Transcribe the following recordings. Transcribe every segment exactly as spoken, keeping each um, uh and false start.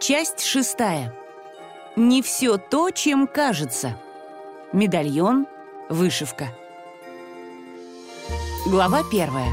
Часть шестая. Не все то, чем кажется. Медальон, вышивка. Глава первая.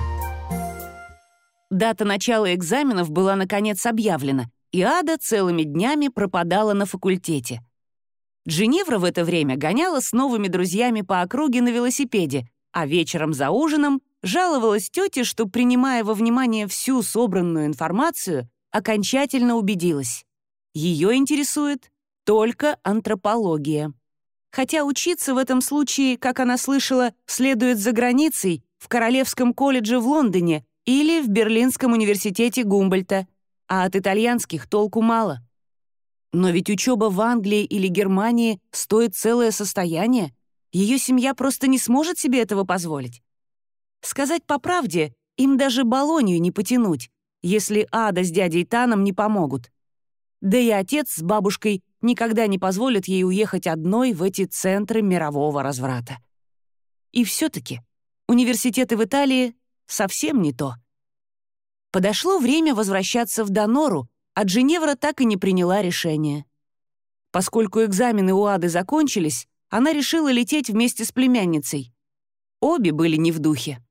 Дата начала экзаменов была наконец объявлена, и Ада целыми днями пропадала на факультете. Джиневра в это время гоняла с новыми друзьями по округе на велосипеде, а вечером за ужином жаловалась тете, что, принимая во внимание всю собранную информацию, окончательно убедилась. Ее интересует только антропология. Хотя учиться в этом случае, как она слышала, следует за границей, в Королевском колледже в Лондоне или в Берлинском университете Гумбольдта, а от итальянских толку мало. Но ведь учеба в Англии или Германии стоит целое состояние. Ее семья просто не сможет себе этого позволить. Сказать по правде, им даже Болонью не потянуть, если Ада с дядей Таном не помогут. Да и отец с бабушкой никогда не позволят ей уехать одной в эти центры мирового разврата. И все-таки университеты в Италии совсем не то. Подошло время возвращаться в Донору, а Джиневра так и не приняла решение. Поскольку экзамены у Ады закончились, она решила лететь вместе с племянницей. Обе были не в духе.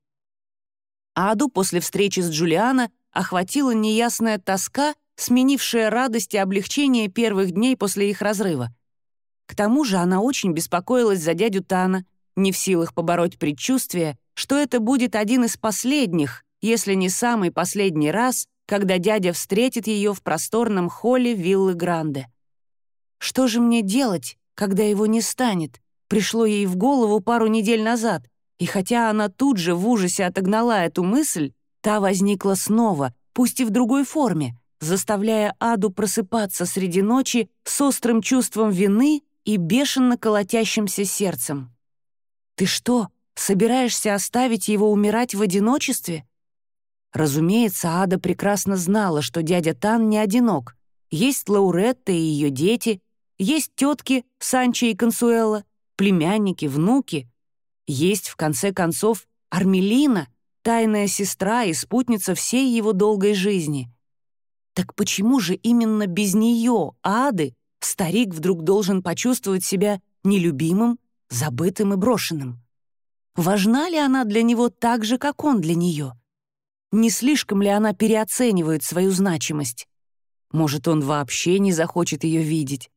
Аду после встречи с Джулиано охватила неясная тоска, сменившая радость и облегчение первых дней после их разрыва. К тому же она очень беспокоилась за дядю Тана, не в силах побороть предчувствие, что это будет один из последних, если не самый последний раз, когда дядя встретит ее в просторном холле виллы Гранде. «Что же мне делать, когда его не станет?» пришло ей в голову пару недель назад, и хотя она тут же в ужасе отогнала эту мысль, та возникла снова, пусть и в другой форме, заставляя Аду просыпаться среди ночи с острым чувством вины и бешено колотящимся сердцем. «Ты что, собираешься оставить его умирать в одиночестве?» Разумеется, Ада прекрасно знала, что дядя Тан не одинок. Есть Лауретта и ее дети, есть тетки Санчо и Консуэла, племянники, внуки. Есть, в конце концов, Армелина, тайная сестра и спутница всей его долгой жизни. Так почему же именно без нее, Ады, старик вдруг должен почувствовать себя нелюбимым, забытым и брошенным? Важна ли она для него так же, как он для нее? Не слишком ли она переоценивает свою значимость? Может, он вообще не захочет ее видеть?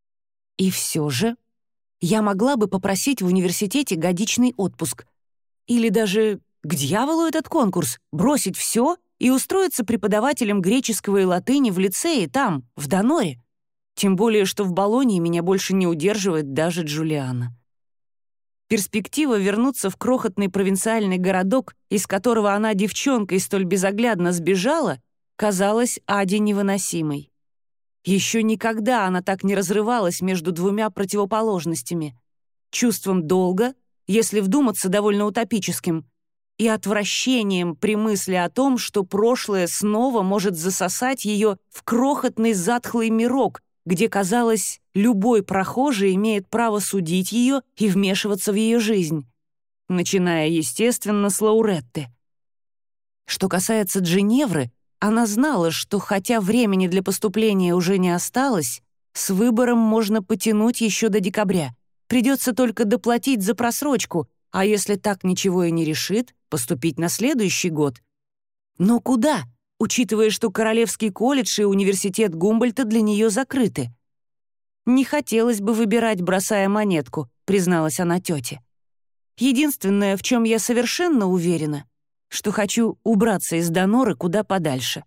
И все же я могла бы попросить в университете годичный отпуск. Или даже, к дьяволу этот конкурс, бросить все и устроиться преподавателем греческого и латыни в лицее там, в Доноре. Тем более, что в Болонье меня больше не удерживает даже Джулиано. Перспектива вернуться в крохотный провинциальный городок, из которого она девчонкой столь безоглядно сбежала, казалась Аде невыносимой. Еще никогда она так не разрывалась между двумя противоположностями — чувством долга, если вдуматься, довольно утопическим, и отвращением при мысли о том, что прошлое снова может засосать ее в крохотный затхлый мирок, где, казалось, любой прохожий имеет право судить ее и вмешиваться в ее жизнь, начиная, естественно, с Лауретты. Что касается Джиневры, она знала, что хотя времени для поступления уже не осталось, с выбором можно потянуть еще до декабря. Придется только доплатить за просрочку, а если так ничего и не решит, поступить на следующий год. Но куда, учитывая, что Королевский колледж и университет Гумбольдта для нее закрыты? «Не хотелось бы выбирать, бросая монетку», — призналась она тете. «Единственное, в чем я совершенно уверена, что хочу убраться из Доноры куда подальше».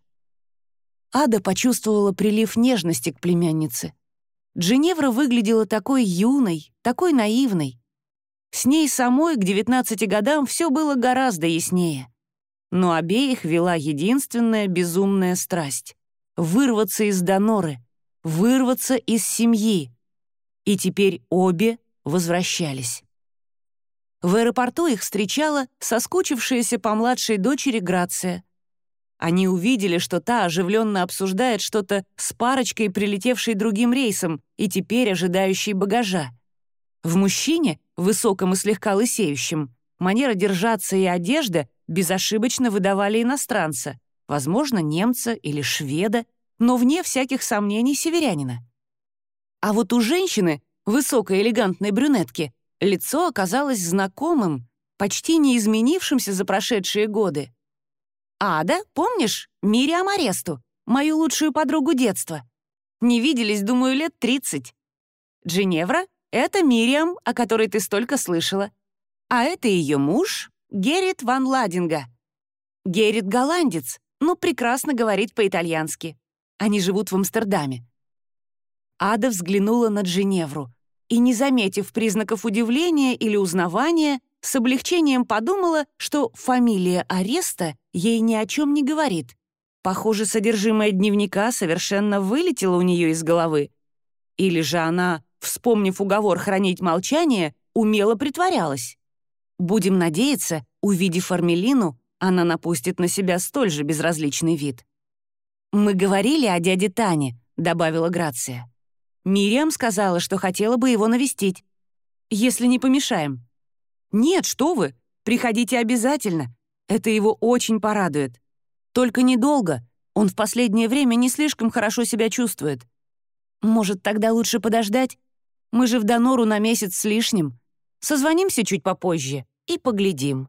Ада почувствовала прилив нежности к племяннице. Джиневра выглядела такой юной, такой наивной. С ней самой к девятнадцати годам все было гораздо яснее. Но обеих вела единственная безумная страсть — вырваться из Доноры, вырваться из семьи. И теперь обе возвращались. В аэропорту их встречала соскучившаяся по младшей дочери Грация. Они увидели, что та оживленно обсуждает что-то с парочкой, прилетевшей другим рейсом и теперь ожидающей багажа. В мужчине, высоком и слегка лысеющем, манера держаться и одежда безошибочно выдавали иностранца, возможно, немца или шведа, но вне всяких сомнений северянина. А вот у женщины, высокой элегантной брюнетки, лицо оказалось знакомым, почти не изменившимся за прошедшие годы. «Ада, помнишь, Мириам Аресту, мою лучшую подругу детства? Не виделись, думаю, лет тридцать. Джиневра — это Мириам, о которой ты столько слышала. А это ее муж, Геррит ван Ладинга. Геррит — голландец, но прекрасно говорит по-итальянски. Они живут в Амстердаме». Ада взглянула на Джиневру и, не заметив признаков удивления или узнавания, с облегчением подумала, что фамилия Ареста ей ни о чем не говорит. Похоже, содержимое дневника совершенно вылетело у нее из головы. Или же она, вспомнив уговор хранить молчание, умело притворялась. Будем надеяться, увидев Армелину, она напустит на себя столь же безразличный вид. «Мы говорили о дяде Тане», — добавила Грация. «Мириам сказала, что хотела бы его навестить. Если не помешаем». «Нет, что вы, приходите обязательно. Это его очень порадует. Только недолго. Он в последнее время не слишком хорошо себя чувствует. Может, тогда лучше подождать? Мы же в Донору на месяц с лишним. Созвонимся чуть попозже и поглядим».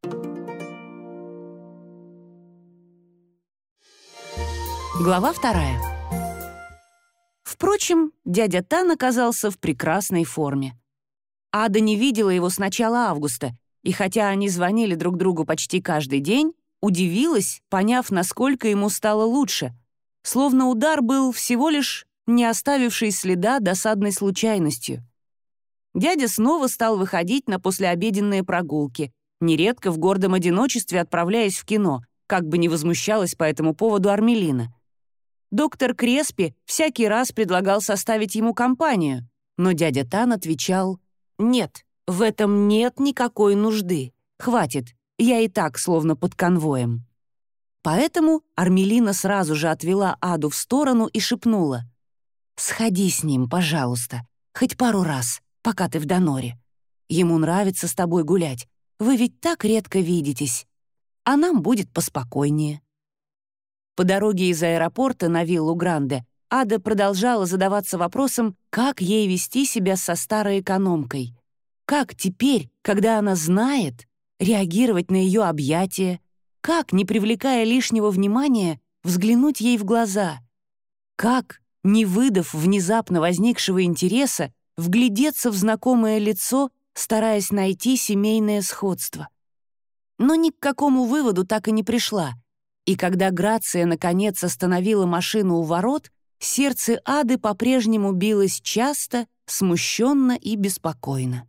Глава вторая. Впрочем, дядя Тан оказался в прекрасной форме. Ада не видела его с начала августа, и хотя они звонили друг другу почти каждый день, удивилась, поняв, насколько ему стало лучше, словно удар был всего лишь не оставивший следа досадной случайностью. Дядя снова стал выходить на послеобеденные прогулки, нередко в гордом одиночестве отправляясь в кино, как бы ни возмущалась по этому поводу Армелина. Доктор Креспи всякий раз предлагал составить ему компанию, но дядя Тан отвечал: «Нет, в этом нет никакой нужды. Хватит, я и так словно под конвоем». Поэтому Армелина сразу же отвела Аду в сторону и шепнула: «Сходи с ним, пожалуйста, хоть пару раз, пока ты в Доноре. Ему нравится с тобой гулять, вы ведь так редко видитесь, а нам будет поспокойнее». По дороге из аэропорта на виллу Гранде Ада продолжала задаваться вопросом, как ей вести себя со старой экономкой. Как теперь, когда она знает, реагировать на ее объятия, как, не привлекая лишнего внимания, взглянуть ей в глаза, как, не выдав внезапно возникшего интереса, вглядеться в знакомое лицо, стараясь найти семейное сходство. Но ни к какому выводу так и не пришла, и когда Грация наконец остановила машину у ворот, сердце Ады по-прежнему билось часто, смущенно и беспокойно.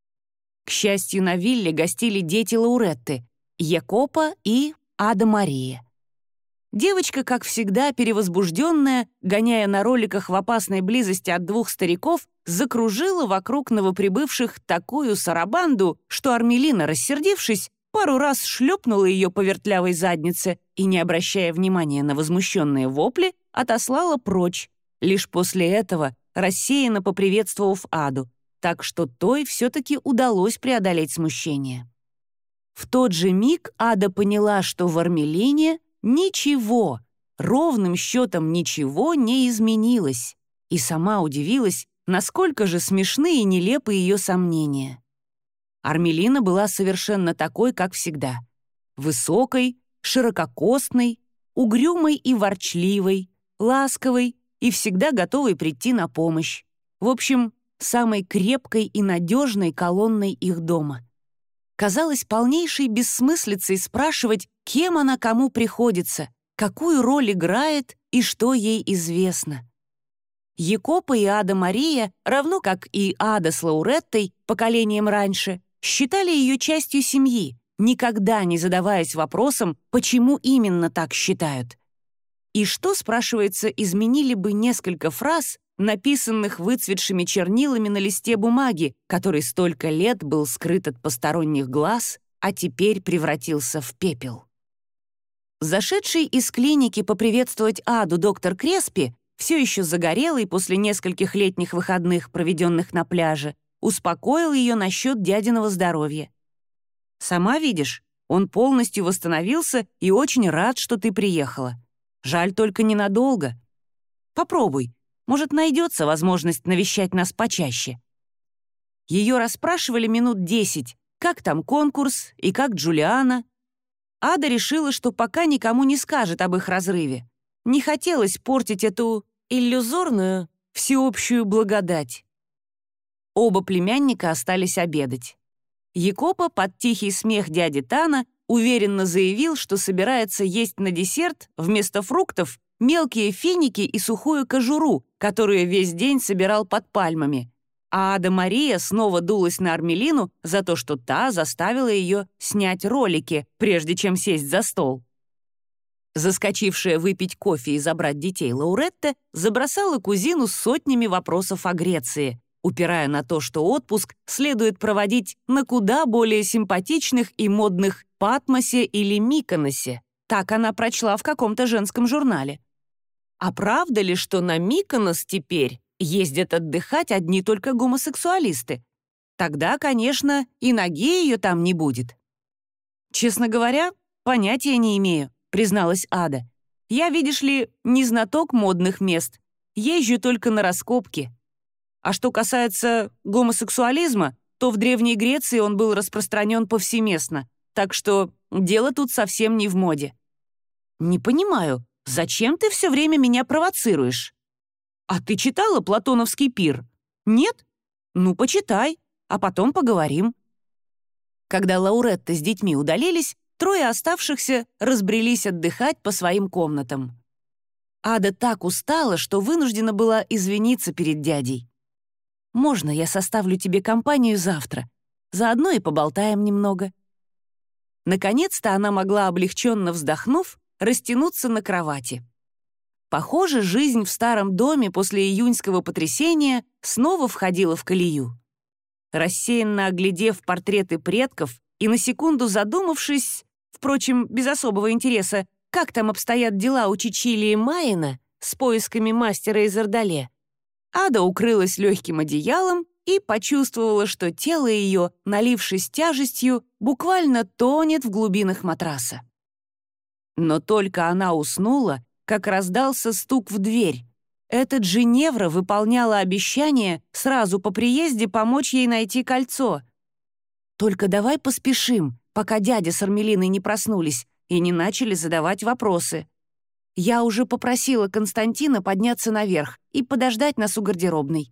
К счастью, на вилле гостили дети Лауретты — Якопа и Ада Мария. Девочка, как всегда, перевозбужденная, гоняя на роликах в опасной близости от двух стариков, закружила вокруг новоприбывших такую сарабанду, что Армелина, рассердившись, пару раз шлепнула ее по вертлявой заднице и, не обращая внимания на возмущенные вопли, отослала прочь, лишь после этого рассеянно поприветствовав Аду, так что той все-таки удалось преодолеть смущение. В тот же миг Ада поняла, что в Армелине ничего, ровным счетом ничего не изменилось, и сама удивилась, насколько же смешны и нелепы ее сомнения. Армелина была совершенно такой, как всегда. Высокой, ширококостной, угрюмой и ворчливой, ласковой и всегда готовой прийти на помощь. В общем, самой крепкой и надежной колонной их дома. Казалось полнейшей бессмыслицей спрашивать, кем она кому приходится, какую роль играет и что ей известно. Якопа и Ада Мария, равно как и Ада с Лауреттой, поколением раньше, считали ее частью семьи, никогда не задаваясь вопросом, почему именно так считают. И что, спрашивается, изменили бы несколько фраз, написанных выцветшими чернилами на листе бумаги, который столько лет был скрыт от посторонних глаз, а теперь превратился в пепел. Зашедший из клиники поприветствовать Аду доктор Креспи, все еще загорелый после нескольких летних выходных, проведенных на пляже, успокоил ее насчет дядиного здоровья. «Сама видишь, он полностью восстановился и очень рад, что ты приехала. Жаль только ненадолго. Попробуй. Может, найдется возможность навещать нас почаще». Ее расспрашивали минут десять, как там конкурс и как Джулиана. Ада решила, что пока никому не скажет об их разрыве. Не хотелось портить эту иллюзорную, всеобщую благодать. Оба племянника остались обедать. Якопа под тихий смех дяди Тана уверенно заявил, что собирается есть на десерт вместо фруктов мелкие финики и сухую кожуру, которую весь день собирал под пальмами. А Ада Мария снова дулась на Армелину за то, что та заставила ее снять ролики, прежде чем сесть за стол. Заскочившая выпить кофе и забрать детей Лауретта забросала кузину сотнями вопросов о Греции, упирая на то, что отпуск следует проводить на куда более симпатичных и модных Патмосе или Миконосе. Так она прочла в каком-то женском журнале. А правда ли, что на Миконос теперь ездят отдыхать одни только гомосексуалисты? Тогда, конечно, и ноги ее там не будет. «Честно говоря, понятия не имею», — призналась Ада. «Я, видишь ли, не знаток модных мест. Езжу только на раскопки. А что касается гомосексуализма, то в Древней Греции он был распространен повсеместно, так что дело тут совсем не в моде». «Не понимаю, зачем ты все время меня провоцируешь?» «А ты читала «Платоновский пир»? Нет? Ну, почитай, а потом поговорим». Когда Лауретта с детьми удалились, трое оставшихся разбрелись отдыхать по своим комнатам. Ада так устала, что вынуждена была извиниться перед дядей. «Можно я составлю тебе компанию завтра? Заодно и поболтаем немного». Наконец-то она могла, облегченно вздохнув, растянуться на кровати. Похоже, жизнь в старом доме после июньского потрясения снова входила в колею. Рассеянно оглядев портреты предков и на секунду задумавшись, впрочем, без особого интереса, как там обстоят дела у Чичилии Майена с поисками мастера из Ордале, Ада укрылась легким одеялом и почувствовала, что тело ее, налившись тяжестью, буквально тонет в глубинах матраса. Но только она уснула, как раздался стук в дверь. Эта Джиневра выполняла обещание сразу по приезде помочь ей найти кольцо. «Только давай поспешим, пока дядя с Армелиной не проснулись и не начали задавать вопросы. Я уже попросила Константина подняться наверх и подождать нас у гардеробной».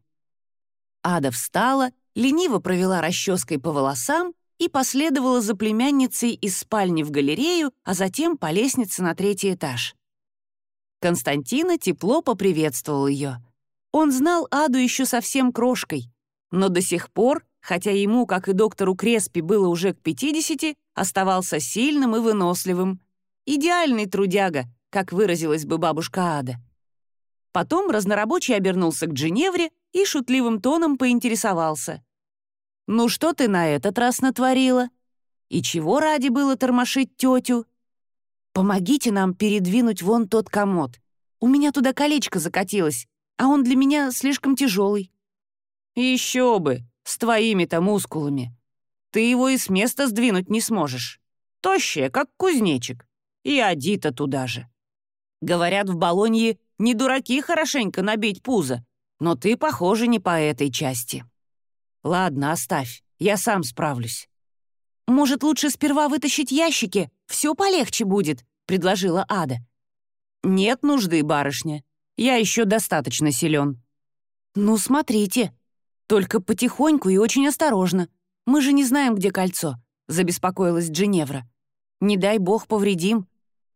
Ада встала, лениво провела расческой по волосам и последовала за племянницей из спальни в галерею, а затем по лестнице на третий этаж. Константина тепло поприветствовал ее. Он знал Аду еще совсем крошкой, но до сих пор, хотя ему, как и доктору Креспи, было уже к пятидесяти, оставался сильным и выносливым. Идеальный трудяга, как выразилась бы бабушка Ада. Потом разнорабочий обернулся к Джиневре и шутливым тоном поинтересовался. «Ну что ты на этот раз натворила? И чего ради было тормошить тетю? Помогите нам передвинуть вон тот комод. У меня туда колечко закатилось, а он для меня слишком тяжелый». «Еще бы, с твоими-то мускулами. Ты его и с места сдвинуть не сможешь. Тощая, как кузнечик. И Адита туда же. Говорят, в Болонье не дураки хорошенько набить пузо, но ты, похоже, не по этой части. Ладно, оставь, я сам справлюсь». «Может, лучше сперва вытащить ящики? Все полегче будет», — предложила Ада. «Нет нужды, барышня. Я еще достаточно силен». «Ну, смотрите. Только потихоньку и очень осторожно. Мы же не знаем, где кольцо», — забеспокоилась Джиневра. «Не дай бог повредим».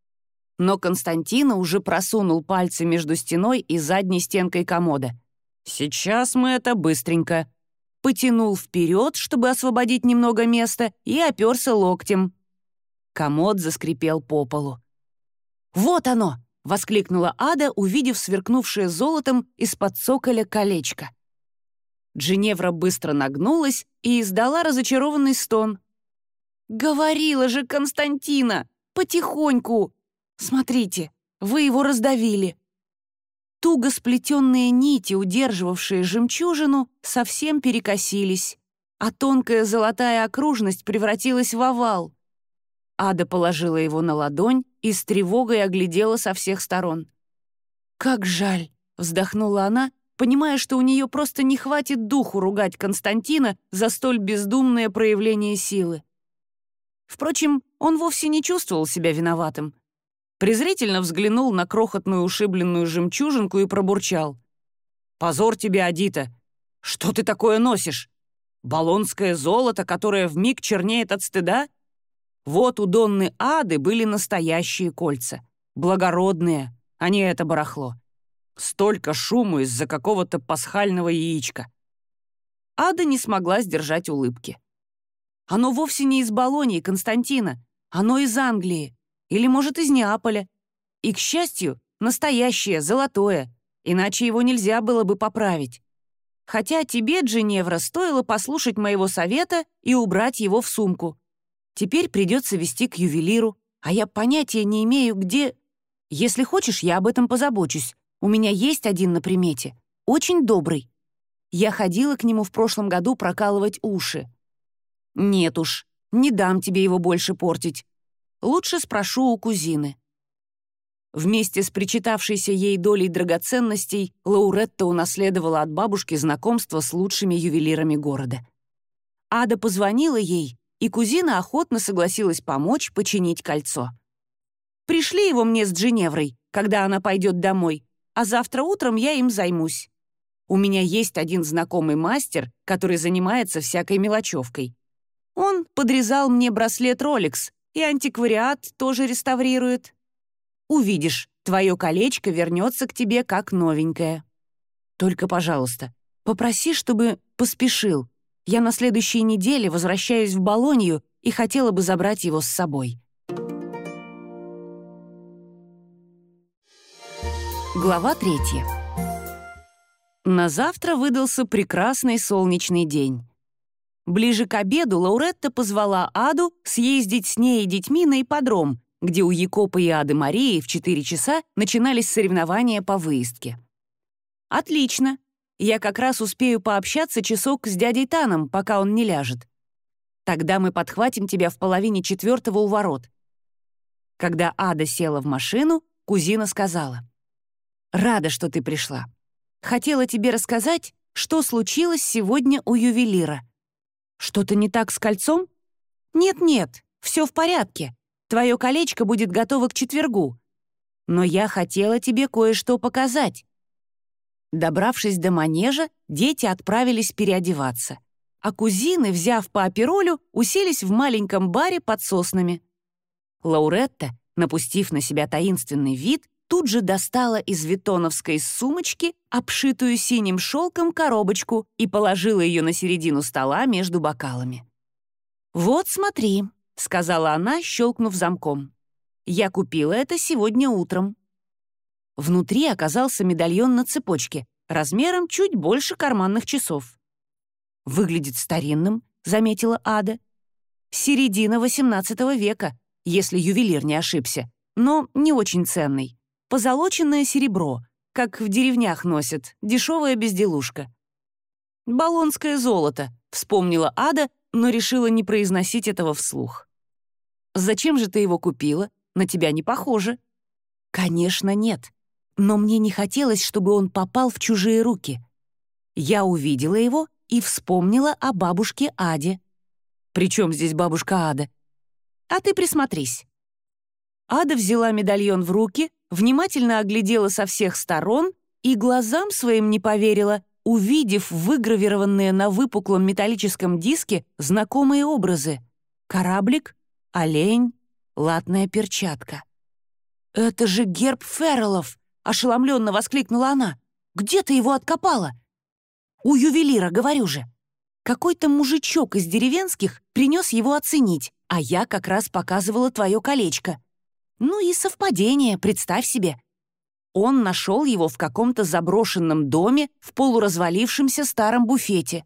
Но Константина уже просунул пальцы между стеной и задней стенкой комода. «Сейчас мы это быстренько». Потянул вперед, чтобы освободить немного места, и оперся локтем. Комод заскрипел по полу. «Вот оно!» — воскликнула Ада, увидев сверкнувшее золотом из-под цоколя колечко. Джиневра быстро нагнулась и издала разочарованный стон. «Говорила же Константина! Потихоньку! Смотрите, вы его раздавили!» Туго сплетенные нити, удерживавшие жемчужину, совсем перекосились, а тонкая золотая окружность превратилась в овал. Ада положила его на ладонь и с тревогой оглядела со всех сторон. «Как жаль! Вздохнула она, понимая, что у нее просто не хватит духу ругать Константина за столь бездумное проявление силы. Впрочем, он вовсе не чувствовал себя виноватым. Презрительно взглянул на крохотную ушибленную жемчужинку и пробурчал. «Позор тебе, Адита! Что ты такое носишь? Болонское золото, которое вмиг чернеет от стыда? Вот у Донны Ады были настоящие кольца, благородные, а не это барахло. Столько шуму из-за какого-то пасхального яичка». Ада не смогла сдержать улыбки. «Оно вовсе не из Болонии, Константина. Оно из Англии. Или, может, из Неаполя. И, к счастью, настоящее, золотое. Иначе его нельзя было бы поправить. Хотя тебе, Джиневра, стоило послушать моего совета и убрать его в сумку. Теперь придется везти к ювелиру, а я понятия не имею, где... Если хочешь, я об этом позабочусь. У меня есть один на примете. Очень добрый. Я ходила к нему в прошлом году прокалывать уши. Нет уж, не дам тебе его больше портить. Лучше спрошу у кузины». Вместе с причитавшейся ей долей драгоценностей Лауретта унаследовала от бабушки знакомство с лучшими ювелирами города. Ада позвонила ей, и кузина охотно согласилась помочь починить кольцо. «Пришли его мне с Джиневрой, когда она пойдет домой, а завтра утром я им займусь. У меня есть один знакомый мастер, который занимается всякой мелочевкой. Он подрезал мне браслет Rolex, и антиквариат тоже реставрирует. Увидишь, твое колечко вернется к тебе как новенькое. Только, пожалуйста, попроси, чтобы поспешил. Я на следующей неделе возвращаюсь в Болонью и хотела бы забрать его с собой». Глава третья. На завтра выдался прекрасный солнечный день. Ближе к обеду Лауретта позвала Аду съездить с ней и детьми на ипподром, где у Якопа и Ады Марии в четыре часа начинались соревнования по выездке. «Отлично. Я как раз успею пообщаться часок с дядей Таном, пока он не ляжет. Тогда мы подхватим тебя в половине четвертого у ворот». Когда Ада села в машину, кузина сказала: «Рада, что ты пришла. Хотела тебе рассказать, что случилось сегодня у ювелира». «Что-то не так с кольцом?» «Нет-нет, все в порядке. Твое колечко будет готово к четвергу. Но я хотела тебе кое-что показать». Добравшись до манежа, дети отправились переодеваться, а кузины, взяв по аперолю, уселись в маленьком баре под соснами. Лауретта, напустив на себя таинственный вид, тут же достала из виттоновской сумочки обшитую синим шелком коробочку и положила ее на середину стола между бокалами. «Вот смотри», — сказала она, щелкнув замком. «Я купила это сегодня утром». Внутри оказался медальон на цепочке, размером чуть больше карманных часов. «Выглядит старинным», — заметила Ада. «Середина восемнадцатого века, если ювелир не ошибся, но не очень ценный. Позолоченное серебро, как в деревнях носят, дешевая безделушка». «Болонское золото», — вспомнила Ада, но решила не произносить этого вслух. «Зачем же ты его купила? На тебя не похоже». «Конечно, нет. Но мне не хотелось, чтобы он попал в чужие руки. Я увидела его и вспомнила о бабушке Аде». «При чем здесь бабушка Ада?» «А ты присмотрись». Ада взяла медальон в руки, внимательно оглядела со всех сторон и глазам своим не поверила, увидев выгравированные на выпуклом металлическом диске знакомые образы: кораблик, олень, латная перчатка. «Это же герб Ферреллов!» — ошеломленно воскликнула она. «Где ты его откопала?» «У ювелира, говорю же. Какой-то мужичок из деревенских принес его оценить, а я как раз показывала твое колечко. Ну и совпадение, представь себе. Он нашел его в каком-то заброшенном доме в полуразвалившемся старом буфете».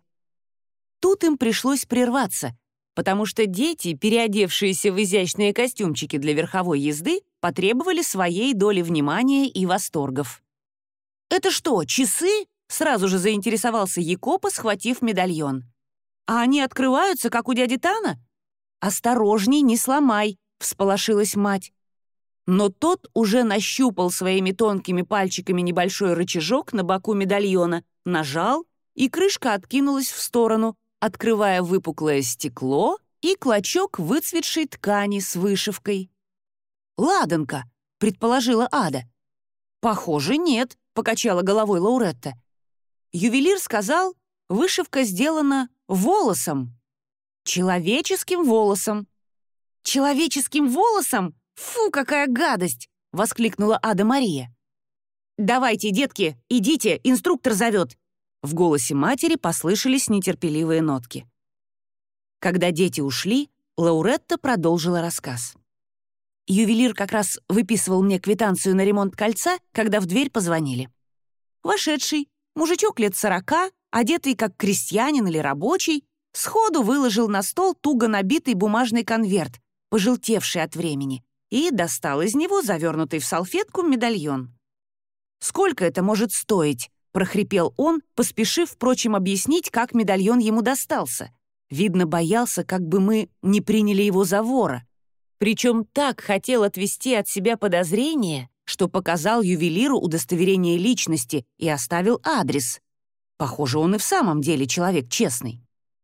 Тут им пришлось прерваться, потому что дети, переодевшиеся в изящные костюмчики для верховой езды, потребовали своей доли внимания и восторгов. «Это что, часы?» — сразу же заинтересовался Якопа, схватив медальон. «А они открываются, как у дяди Тана?» «Осторожней, не сломай», — всполошилась мать. Но тот уже нащупал своими тонкими пальчиками небольшой рычажок на боку медальона, нажал, и крышка откинулась в сторону, открывая выпуклое стекло и клочок выцветшей ткани с вышивкой. «Ладанка», — предположила Ада. «Похоже, нет», — покачала головой Лауретта. Ювелир сказал, вышивка сделана волосом. Человеческим волосом. «Человеческим волосом? Фу, какая гадость!» — воскликнула Ада Мария. «Давайте, детки, идите, инструктор зовет!» В голосе матери послышались нетерпеливые нотки. Когда дети ушли, Лауретта продолжила рассказ. Ювелир как раз выписывал мне квитанцию на ремонт кольца, когда в дверь позвонили. Вошедший, мужичок лет сорока, одетый как крестьянин или рабочий, сходу выложил на стол туго набитый бумажный конверт, пожелтевший от времени, и достал из него завернутый в салфетку медальон. «Сколько это может стоить?» — прохрипел он, поспешив, впрочем, объяснить, как медальон ему достался. Видно, боялся, как бы мы не приняли его за вора. Причем так хотел отвести от себя подозрения, что показал ювелиру удостоверение личности и оставил адрес. Похоже, он и в самом деле человек честный.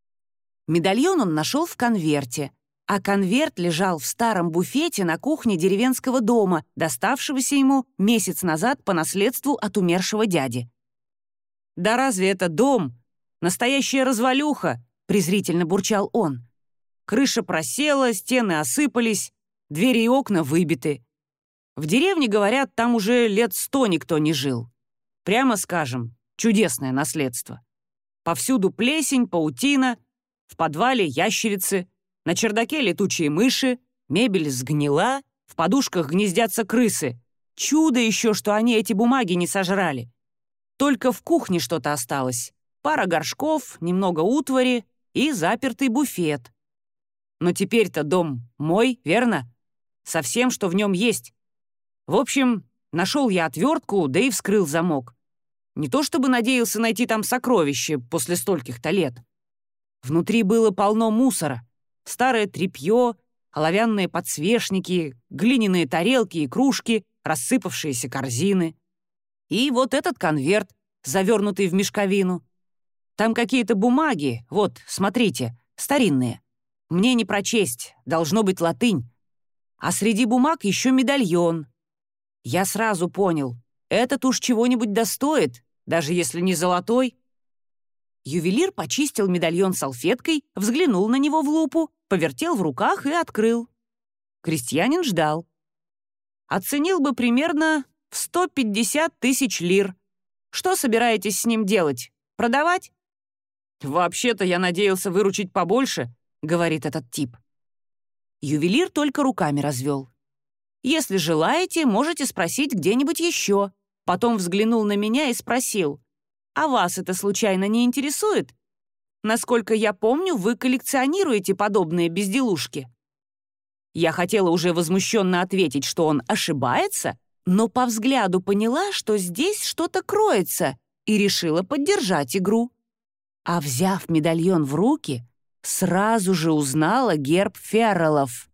Медальон он нашел в конверте, а конверт лежал в старом буфете на кухне деревенского дома, доставшегося ему месяц назад по наследству от умершего дяди. «Да разве это дом? Настоящая развалюха!» — презрительно бурчал он. «Крыша просела, стены осыпались, двери и окна выбиты. В деревне, говорят, там уже лет сто никто не жил. Прямо скажем, чудесное наследство. Повсюду плесень, паутина, в подвале ящерицы, на чердаке летучие мыши, мебель сгнила, в подушках гнездятся крысы. Чудо еще, что они эти бумаги не сожрали. Только в кухне что-то осталось. Пара горшков, немного утвари и запертый буфет. Но теперь-то дом мой, верно? Со всем, что в нем есть. В общем, нашел я отвертку, да и вскрыл замок. Не то чтобы надеялся найти там сокровище после стольких-то лет. Внутри было полно мусора. Старое тряпье, оловянные подсвечники, глиняные тарелки и кружки, рассыпавшиеся корзины. И вот этот конверт, завернутый в мешковину. Там какие-то бумаги, вот, смотрите, старинные. Мне не прочесть, должно быть латынь. А среди бумаг еще медальон. Я сразу понял, этот уж чего-нибудь достоит, даже если не золотой. Ювелир почистил медальон салфеткой, взглянул на него в лупу, повертел в руках и открыл. Крестьянин ждал. Оценил бы примерно в сто пятьдесят тысяч лир. Что собираетесь с ним делать? Продавать? «Вообще-то я надеялся выручить побольше», — говорит этот тип. Ювелир только руками развел. «Если желаете, можете спросить где-нибудь еще». Потом взглянул на меня и спросил, «А вас это случайно не интересует? Насколько я помню, вы коллекционируете подобные безделушки». Я хотела уже возмущенно ответить, что он ошибается, но по взгляду поняла, что здесь что-то кроется, и решила поддержать игру. А взяв медальон в руки, сразу же узнала герб Ферреллов.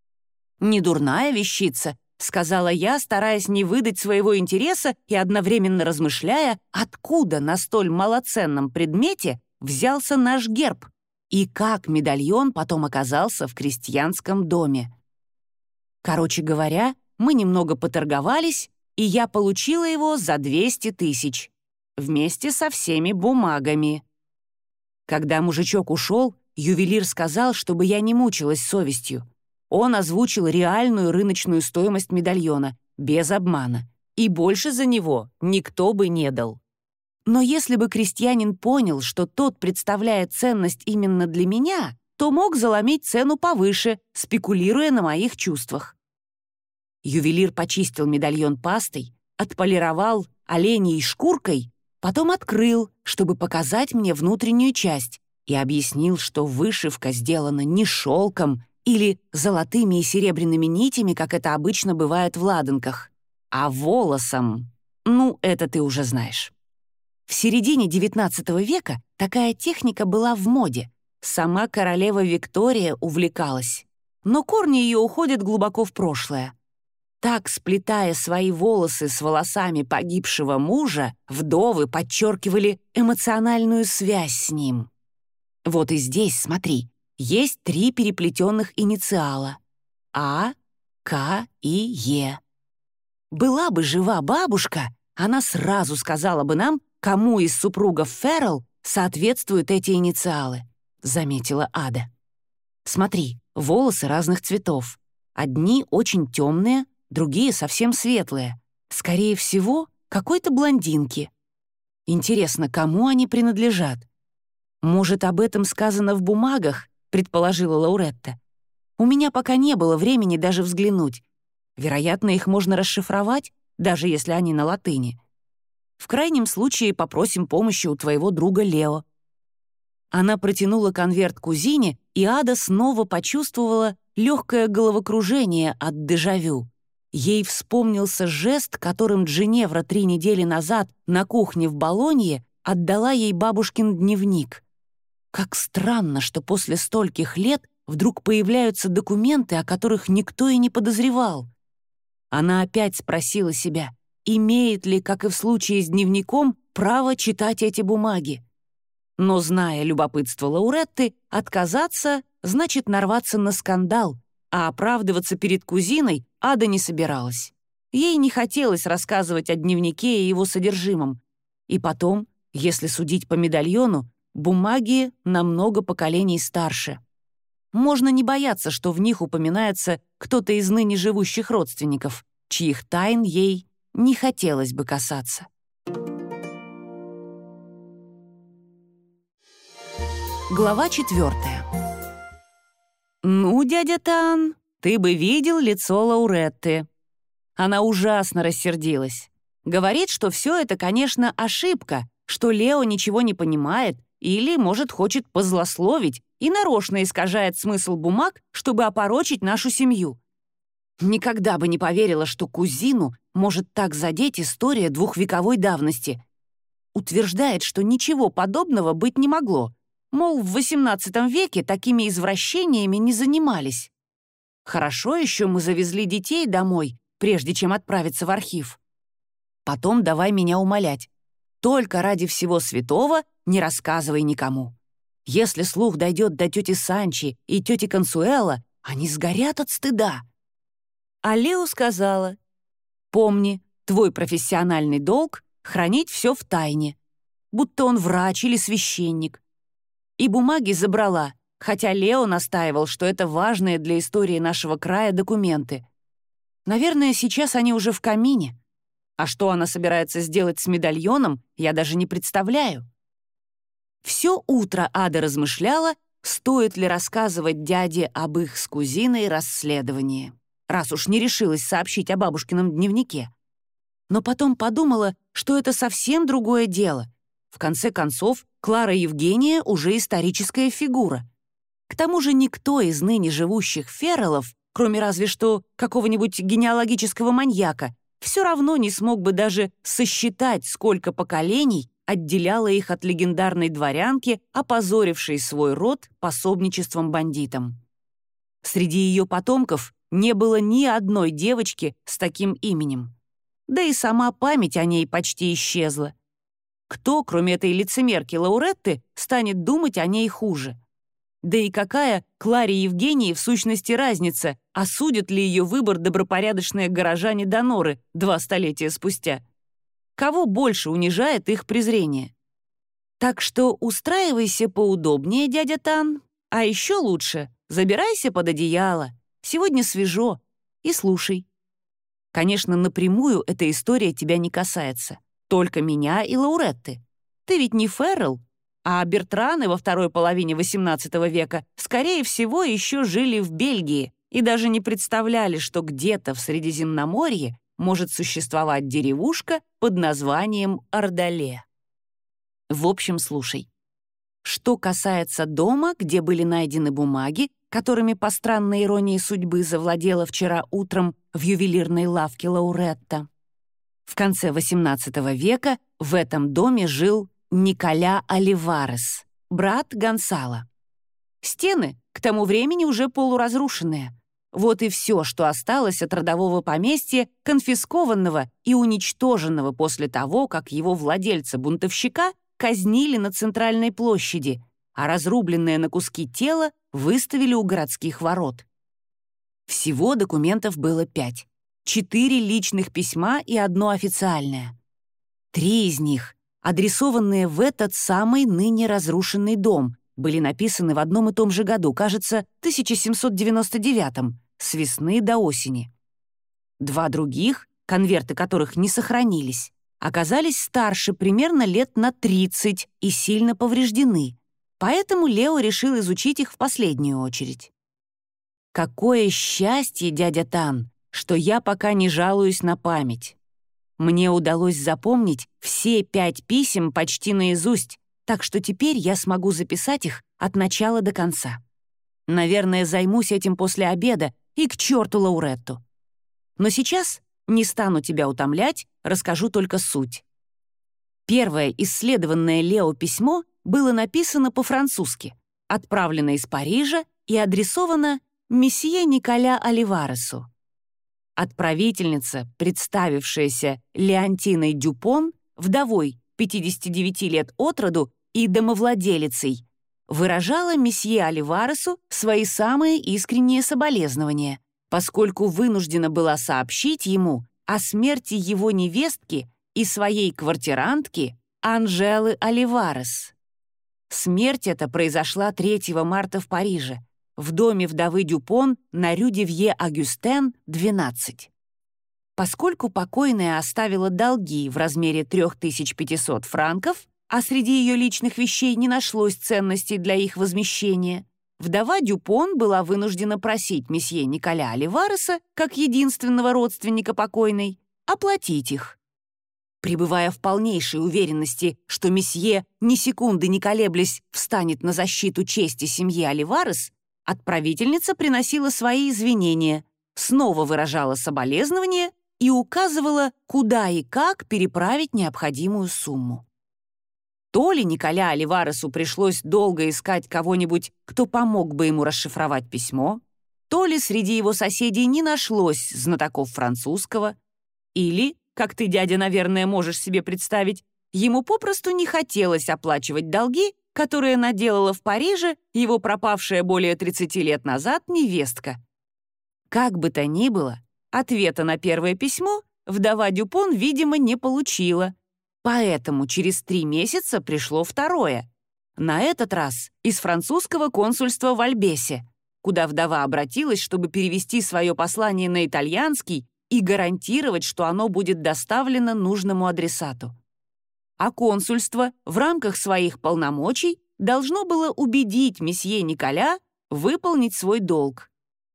«Недурная вещица», — сказала я, стараясь не выдать своего интереса и одновременно размышляя, откуда на столь малоценном предмете взялся наш герб и как медальон потом оказался в крестьянском доме. Короче говоря, мы немного поторговались, и я получила его за двести тысяч, вместе со всеми бумагами. Когда мужичок ушел, ювелир сказал, чтобы я не мучилась совестью. Он озвучил реальную рыночную стоимость медальона, без обмана, и больше за него никто бы не дал. Но если бы крестьянин понял, что тот представляет ценность именно для меня, то мог заломить цену повыше, спекулируя на моих чувствах. Ювелир почистил медальон пастой, отполировал оленей шкуркой, потом открыл, чтобы показать мне внутреннюю часть, и объяснил, что вышивка сделана не шелком или золотыми и серебряными нитями, как это обычно бывает в ладанках, а волосом. Ну, это ты уже знаешь. В середине девятнадцатого века такая техника была в моде. Сама королева Виктория увлекалась. Но корни ее уходят глубоко в прошлое. Так, сплетая свои волосы с волосами погибшего мужа, вдовы подчеркивали эмоциональную связь с ним. Вот и здесь, смотри, есть три переплетенных инициала — А, К и Е. Была бы жива бабушка, она сразу сказала бы нам, кому из супругов Феррелл соответствуют эти инициалы, заметила Ада. Смотри, волосы разных цветов. Одни очень темные, другие совсем светлые. Скорее всего, какой-то блондинки. Интересно, кому они принадлежат? Может, об этом сказано в бумагах, предположила Лауретта. У меня пока не было времени даже взглянуть. Вероятно, их можно расшифровать, даже если они на латыни. В крайнем случае попросим помощи у твоего друга Лео. Она протянула конверт кузине, и Ада снова почувствовала легкое головокружение от дежавю. Ей вспомнился жест, которым Джиневра три недели назад на кухне в Болонье отдала ей бабушкин дневник. Как странно, что после стольких лет вдруг появляются документы, о которых никто и не подозревал. Она опять спросила себя, имеет ли, как и в случае с дневником, право читать эти бумаги. Но, зная любопытство Лауретты, отказаться значит нарваться на скандал, а оправдываться перед кузиной Ада не собиралась. Ей не хотелось рассказывать о дневнике и его содержимом. И потом, если судить по медальону, бумаги на много поколений старше. Можно не бояться, что в них упоминается кто-то из ныне живущих родственников, чьих тайн ей не хотелось бы касаться. Глава четвертая. «Ну, дядя Тан, ты бы видел лицо Лауретты». Она ужасно рассердилась. Говорит, что все это, конечно, ошибка, что Лео ничего не понимает или, может, хочет позлословить и нарочно искажает смысл бумаг, чтобы опорочить нашу семью. Никогда бы не поверила, что кузину может так задеть история двухвековой давности. Утверждает, что ничего подобного быть не могло. Мол, в восемнадцатом веке такими извращениями не занимались. Хорошо еще мы завезли детей домой, прежде чем отправиться в архив. Потом давай меня умолять. Только ради всего святого не рассказывай никому. Если слух дойдет до тети Санчи и тети Консуэла, они сгорят от стыда. А Лео сказала: «Помни, твой профессиональный долг — хранить все в тайне, будто он врач или священник». И бумаги забрала, хотя Лео настаивал, что это важные для истории нашего края документы. Наверное, сейчас они уже в камине. А что она собирается сделать с медальоном, я даже не представляю. Все утро Ада размышляла, стоит ли рассказывать дяде об их с кузиной расследовании, раз уж не решилась сообщить о бабушкином дневнике. Но потом подумала, что это совсем другое дело. В конце концов, Клара Евгения уже историческая фигура. К тому же никто из ныне живущих Ферреллов, кроме разве что какого-нибудь генеалогического маньяка, все равно не смог бы даже сосчитать, сколько поколений отделяло их от легендарной дворянки, опозорившей свой род пособничеством бандитам. Среди ее потомков не было ни одной девочки с таким именем. Да и сама память о ней почти исчезла. Кто, кроме этой лицемерки Лауретты, станет думать о ней хуже? Да и какая Кларе Евгении в сущности разница, осудят ли ее выбор добропорядочные горожане Доноры два столетия спустя? Кого больше унижает их презрение? Так что устраивайся поудобнее, дядя Тан, а еще лучше забирайся под одеяло, сегодня свежо, и слушай. Конечно, напрямую эта история тебя не касается. Только меня и Лауретты. Ты ведь не Феррелл, а Бертраны во второй половине восемнадцатого века, скорее всего, еще жили в Бельгии и даже не представляли, что где-то в Средиземноморье может существовать деревушка под названием Ордале. В общем, слушай. Что касается дома, где были найдены бумаги, которыми по странной иронии судьбы завладела вчера утром в ювелирной лавке Лауретта, в конце восемнадцатого века в этом доме жил Николя Оливарес, брат Гонсало. Стены к тому времени уже полуразрушенные. Вот и все, что осталось от родового поместья, конфискованного и уничтоженного после того, как его владельца-бунтовщика казнили на центральной площади, а разрубленное на куски тело выставили у городских ворот. Всего документов было пять. Четыре личных письма и одно официальное. Три из них, адресованные в этот самый ныне разрушенный дом, были написаны в одном и том же году, кажется, тысяча семьсот девяносто девятом, с весны до осени. Два других, конверты которых не сохранились, оказались старше примерно лет на тридцать и сильно повреждены, поэтому Лео решил изучить их в последнюю очередь. Какое счастье, дядя Тан, что я пока не жалуюсь на память. Мне удалось запомнить все пять писем почти наизусть, так что теперь я смогу записать их от начала до конца. Наверное, займусь этим после обеда и к черту Лауретту. Но сейчас не стану тебя утомлять, расскажу только суть. Первое исследованное Лео письмо было написано по-французски, отправлено из Парижа и адресовано месье Николя Оливаресу. Отправительница, представившаяся Леонтиной Дюпон, вдовой пятидесяти девяти лет от роду и домовладелицей, выражала месье Оливаресу свои самые искренние соболезнования, поскольку вынуждена была сообщить ему о смерти его невестки и своей квартирантки Анжелы Оливарес. Смерть эта произошла третьего марта в Париже, в доме вдовы Дюпон на рю Дивье-Агюстен, двенадцать. Поскольку покойная оставила долги в размере три тысячи пятьсот франков, а среди ее личных вещей не нашлось ценностей для их возмещения, вдова Дюпон была вынуждена просить месье Николя Оливареса, как единственного родственника покойной, оплатить их. Пребывая в полнейшей уверенности, что месье, ни секунды не колеблясь, встанет на защиту чести семьи Оливарес, отправительница приносила свои извинения, снова выражала соболезнования и указывала, куда и как переправить необходимую сумму. То ли Николя Оливаресу пришлось долго искать кого-нибудь, кто помог бы ему расшифровать письмо, то ли среди его соседей не нашлось знатоков французского, или, как ты, дядя, наверное, можешь себе представить, ему попросту не хотелось оплачивать долги, которые наделала в Париже его пропавшая более тридцати лет назад невестка. Как бы то ни было, ответа на первое письмо вдова Дюпон, видимо, не получила, поэтому через три месяца пришло второе. На этот раз из французского консульства в Альбесе, куда вдова обратилась, чтобы перевести свое послание на итальянский и гарантировать, что оно будет доставлено нужному адресату. А консульство в рамках своих полномочий должно было убедить месье Николя выполнить свой долг.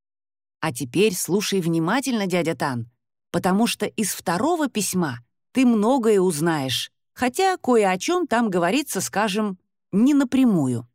А теперь слушай внимательно, дядя Тан, потому что из второго письма ты многое узнаешь, хотя кое о чем там говорится, скажем, не напрямую.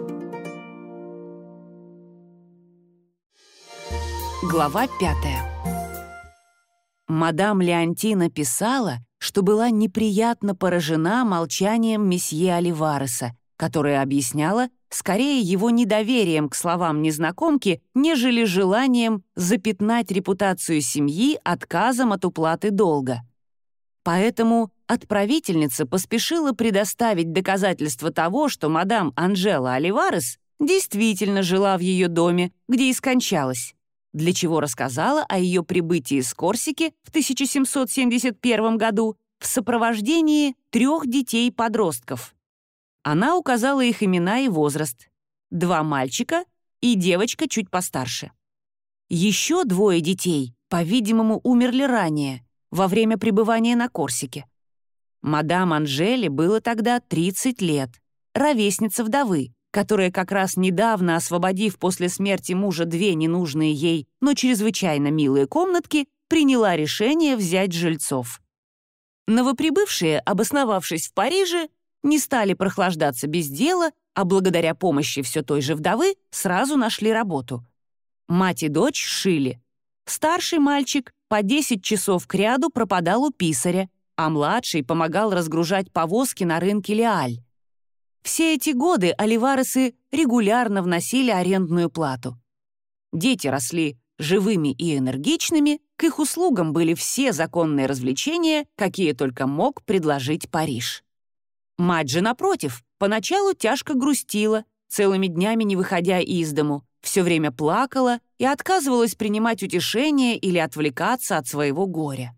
Глава пятая. Мадам Леонтина писала, что была неприятно поражена молчанием месье Оливареса, которое объясняло скорее его недоверием к словам незнакомки, нежели желанием запятнать репутацию семьи отказом от уплаты долга. Поэтому отправительница поспешила предоставить доказательства того, что мадам Анжела Оливарес действительно жила в ее доме, где и скончалась, для чего рассказала о ее прибытии с Корсики в тысяча семьсот семьдесят первом году в сопровождении трех детей-подростков. Она указала их имена и возраст. Два мальчика и девочка чуть постарше. Еще двое детей, по-видимому, умерли ранее, во время пребывания на Корсике. Мадам Анжеле было тогда тридцать лет, ровесница вдовы, которая как раз недавно, освободив после смерти мужа две ненужные ей, но чрезвычайно милые комнатки, приняла решение взять жильцов. Новоприбывшие, обосновавшись в Париже, не стали прохлаждаться без дела, а благодаря помощи все той же вдовы сразу нашли работу. Мать и дочь шили. Старший мальчик по десять часов кряду пропадал у писаря, а младший помогал разгружать повозки на рынке Леаль. Все эти годы Оливаресы регулярно вносили арендную плату. Дети росли живыми и энергичными, к их услугам были все законные развлечения, какие только мог предложить Париж. Мать же, напротив, поначалу тяжко грустила, целыми днями не выходя из дому, все время плакала и отказывалась принимать утешение или отвлекаться от своего горя.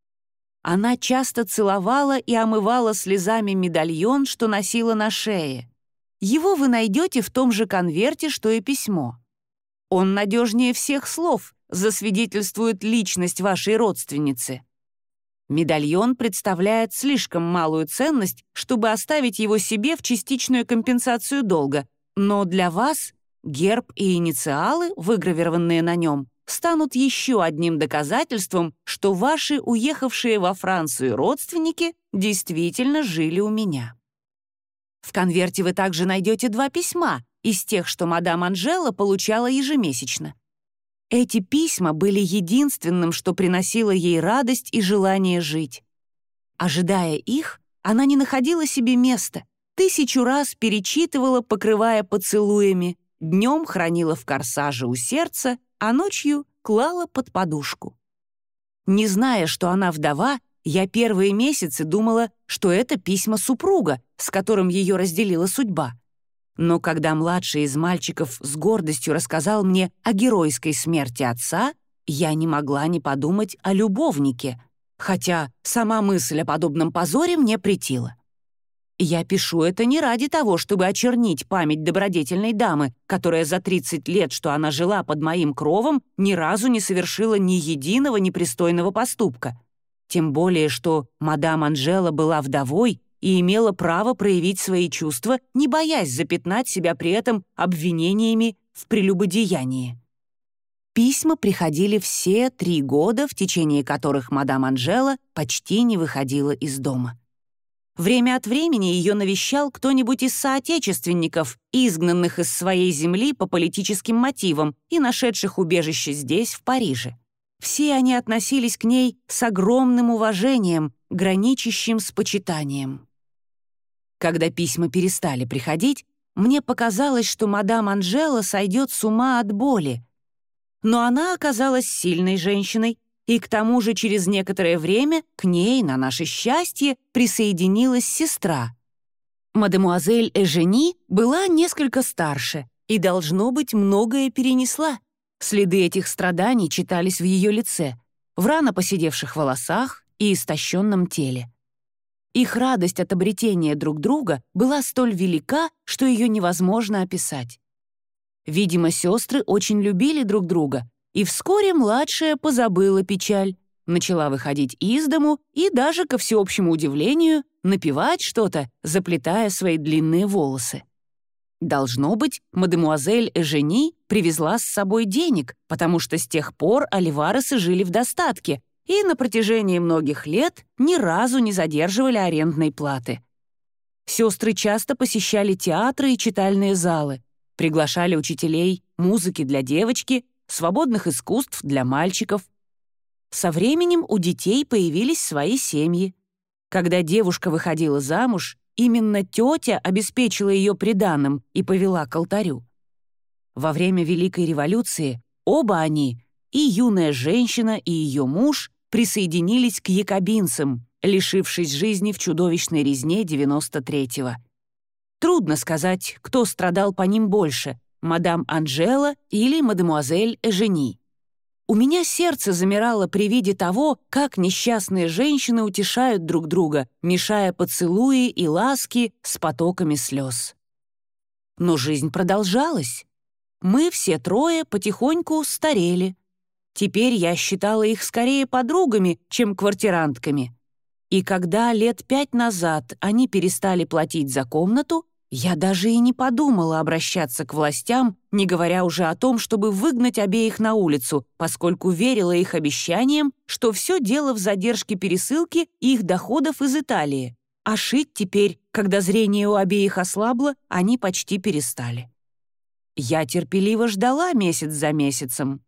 Она часто целовала и омывала слезами медальон, что носила на шее. Его вы найдете в том же конверте, что и письмо. Он надежнее всех слов, засвидетельствует личность вашей родственницы. Медальон представляет слишком малую ценность, чтобы оставить его себе в частичную компенсацию долга, но для вас герб и инициалы, выгравированные на нем, станут еще одним доказательством, что ваши уехавшие во Францию родственники действительно жили у меня. В конверте вы также найдете два письма из тех, что мадам Анжела получала ежемесячно. Эти письма были единственным, что приносило ей радость и желание жить. Ожидая их, она не находила себе места, тысячу раз перечитывала, покрывая поцелуями, днем хранила в корсаже у сердца, а ночью клала под подушку. Не зная, что она вдова, я первые месяцы думала, что это письма супруга, с которым ее разделила судьба. Но когда младший из мальчиков с гордостью рассказал мне о геройской смерти отца, я не могла не подумать о любовнике, хотя сама мысль о подобном позоре мне претила. Я пишу это не ради того, чтобы очернить память добродетельной дамы, которая за тридцать лет, что она жила под моим кровом, ни разу не совершила ни единого непристойного поступка. Тем более, что мадам Анжела была вдовой и имела право проявить свои чувства, не боясь запятнать себя при этом обвинениями в прелюбодеянии. Письма приходили все три года, в течение которых мадам Анжела почти не выходила из дома. Время от времени ее навещал кто-нибудь из соотечественников, изгнанных из своей земли по политическим мотивам и нашедших убежище здесь, в Париже. Все они относились к ней с огромным уважением, граничащим с почитанием. Когда письма перестали приходить, мне показалось, что мадам Анжела сойдет с ума от боли. Но она оказалась сильной женщиной, и к тому же через некоторое время к ней, на наше счастье, присоединилась сестра. Мадемуазель Эжени была несколько старше и, должно быть, многое перенесла. Следы этих страданий читались в ее лице, в рано поседевших волосах и истощенном теле. Их радость от обретения друг друга была столь велика, что ее невозможно описать. Видимо, сестры очень любили друг друга, и вскоре младшая позабыла печаль, начала выходить из дому и даже, ко всеобщему удивлению, напевать что-то, заплетая свои длинные волосы. Должно быть, мадемуазель Эжени привезла с собой денег, потому что с тех пор оливаресы жили в достатке и на протяжении многих лет ни разу не задерживали арендной платы. Сестры часто посещали театры и читальные залы, приглашали учителей музыки для девочки, свободных искусств для мальчиков. Со временем у детей появились свои семьи. Когда девушка выходила замуж, именно тетя обеспечила ее приданым и повела к алтарю. Во время Великой революции оба они, и юная женщина, и ее муж, присоединились к якобинцам, лишившись жизни в чудовищной резне девяносто третьего. Трудно сказать, кто страдал по ним больше — мадам Анжела или мадемуазель Эжени. У меня сердце замирало при виде того, как несчастные женщины утешают друг друга, мешая поцелуи и ласки с потоками слез. Но жизнь продолжалась. Мы все трое потихоньку старели. Теперь я считала их скорее подругами, чем квартирантками. И когда лет пять назад они перестали платить за комнату, я даже и не подумала обращаться к властям, не говоря уже о том, чтобы выгнать обеих на улицу, поскольку верила их обещаниям, что все дело в задержке пересылки их доходов из Италии, а шить теперь, когда зрение у обеих ослабло, они почти перестали. Я терпеливо ждала месяц за месяцем.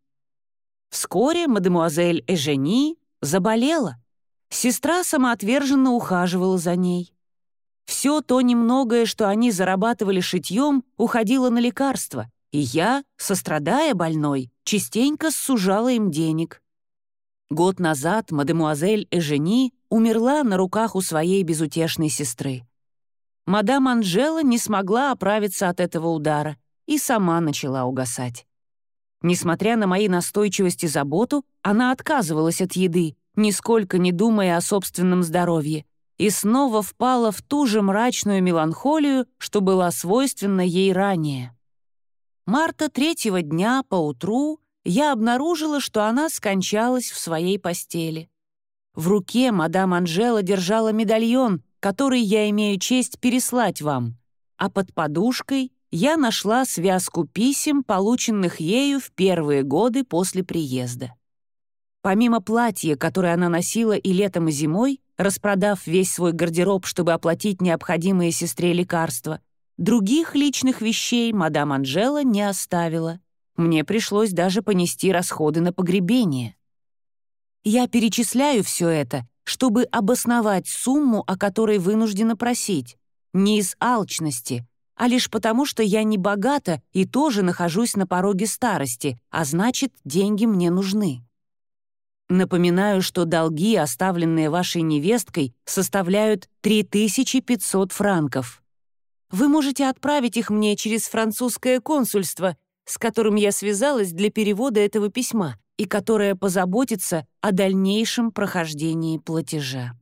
Вскоре мадемуазель Эжени заболела. Сестра самоотверженно ухаживала за ней. Все то немногое, что они зарабатывали шитьем, уходило на лекарства, и я, сострадая больной, частенько сужала им денег. Год назад мадемуазель Эжени умерла на руках у своей безутешной сестры. Мадам Анжела не смогла оправиться от этого удара и сама начала угасать. Несмотря на мои настойчивость и заботу, она отказывалась от еды, нисколько не думая о собственном здоровье, и снова впала в ту же мрачную меланхолию, что была свойственна ей ранее. Марта третьего дня поутру я обнаружила, что она скончалась в своей постели. В руке мадам Анжела держала медальон, который я имею честь переслать вам, а под подушкой я нашла связку писем, полученных ею в первые годы после приезда. Помимо платья, которое она носила и летом, и зимой, распродав весь свой гардероб, чтобы оплатить необходимые сестре лекарства, других личных вещей мадам Анжела не оставила. Мне пришлось даже понести расходы на погребение. Я перечисляю все это, чтобы обосновать сумму, о которой вынуждена просить, не из алчности, а лишь потому, что я не богата и тоже нахожусь на пороге старости, а значит, деньги мне нужны. Напоминаю, что долги, оставленные вашей невесткой, составляют три тысячи пятьсот франков. Вы можете отправить их мне через французское консульство, с которым я связалась для перевода этого письма и которое позаботится о дальнейшем прохождении платежа.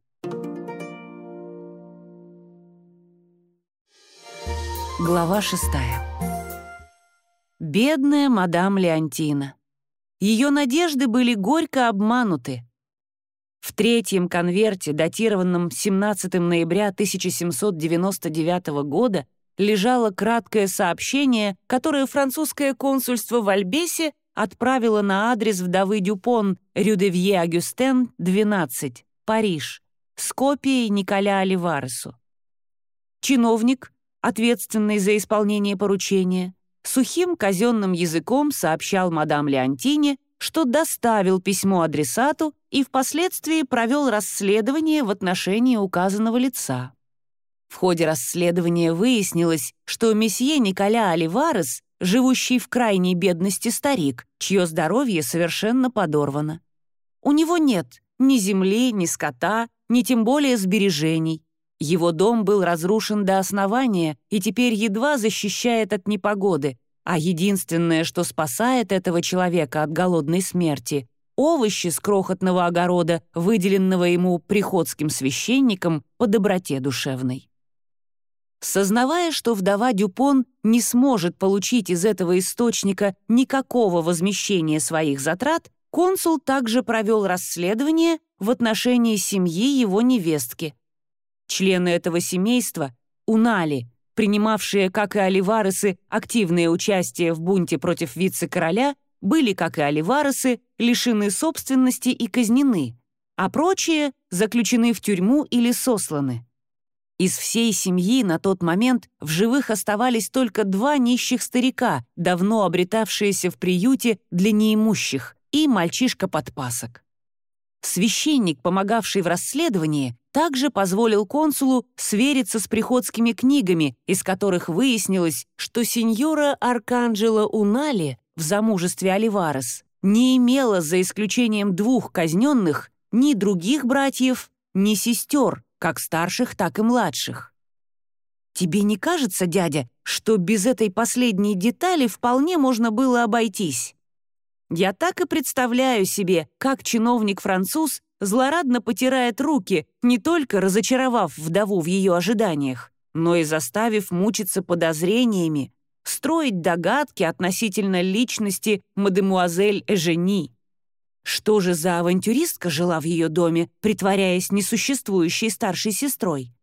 Глава шестая. Бедная мадам Леонтина. Ее надежды были горько обмануты. В третьем конверте, датированном семнадцатого ноября тысяча семьсот девяносто девятого года, лежало краткое сообщение, которое французское консульство в Альбесе отправило на адрес вдовы Дюпон, рю де Вье-Агюстен, двенадцать, Париж, с копией Николя Оливаресу. Чиновник, ответственный за исполнение поручения, сухим казенным языком сообщал мадам Леонтине, что доставил письмо адресату и впоследствии провел расследование в отношении указанного лица. В ходе расследования выяснилось, что месье Николя Оливарес, живущий в крайней бедности старик, чье здоровье совершенно подорвано. У него нет ни земли, ни скота, ни тем более сбережений. Его дом был разрушен до основания и теперь едва защищает от непогоды, а единственное, что спасает этого человека от голодной смерти — овощи с крохотного огорода, выделенного ему приходским священником по доброте душевной. Сознавая, что вдова Дюпон не сможет получить из этого источника никакого возмещения своих затрат, консул также провел расследование в отношении семьи его невестки. Члены этого семейства, Унали, принимавшие, как и Оливаресы, активное участие в бунте против вице-короля, были, как и Оливаресы, лишены собственности и казнены, а прочие заключены в тюрьму или сосланы. Из всей семьи на тот момент в живых оставались только два нищих старика, давно обретавшиеся в приюте для неимущих, и мальчишка-подпасок. Священник, помогавший в расследовании, также позволил консулу свериться с приходскими книгами, из которых выяснилось, что сеньора Арканджело Унали в замужестве Оливарес не имела, за исключением двух казненных, ни других братьев, ни сестер, как старших, так и младших. «Тебе не кажется, дядя, что без этой последней детали вполне можно было обойтись?» Я так и представляю себе, как чиновник-француз злорадно потирает руки, не только разочаровав вдову в ее ожиданиях, но и заставив мучиться подозрениями, строить догадки относительно личности мадемуазель Эжени. Что же за авантюристка жила в ее доме, притворяясь несуществующей старшей сестрой?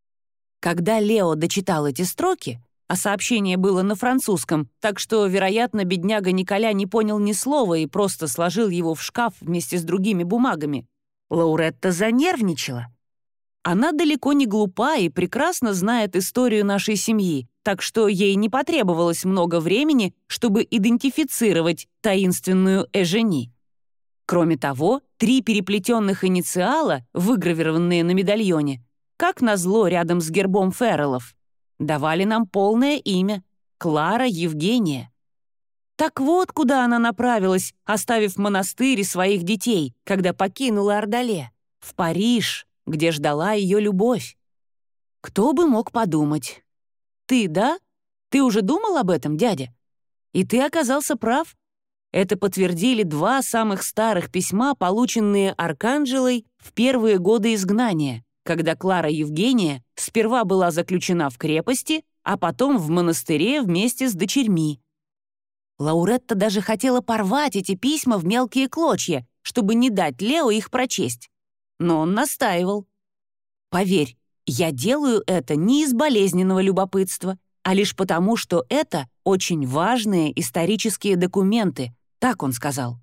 Когда Лео дочитал эти строки, а сообщение было на французском, так что, вероятно, бедняга Николя не понял ни слова и просто сложил его в шкаф вместе с другими бумагами, Лауретта занервничала. Она далеко не глупа и прекрасно знает историю нашей семьи, так что ей не потребовалось много времени, чтобы идентифицировать таинственную Эжени. Кроме того, три переплетенных инициала, выгравированные на медальоне, как назло рядом с гербом Ферреллов, давали нам полное имя — Клара Евгения. Так вот, куда она направилась, оставив монастырь и своих детей, когда покинула Ордале. В Париж, где ждала ее любовь. Кто бы мог подумать? Ты, да? Ты уже думал об этом, дядя? И ты оказался прав. Это подтвердили два самых старых письма, полученные Арканджелой в первые годы изгнания, когда Клара Евгения сперва была заключена в крепости, а потом в монастыре вместе с дочерьми. Лауретта даже хотела порвать эти письма в мелкие клочья, чтобы не дать Лео их прочесть. Но он настаивал. Поверь, я делаю это не из болезненного любопытства, а лишь потому, что это очень важные исторические документы, так он сказал.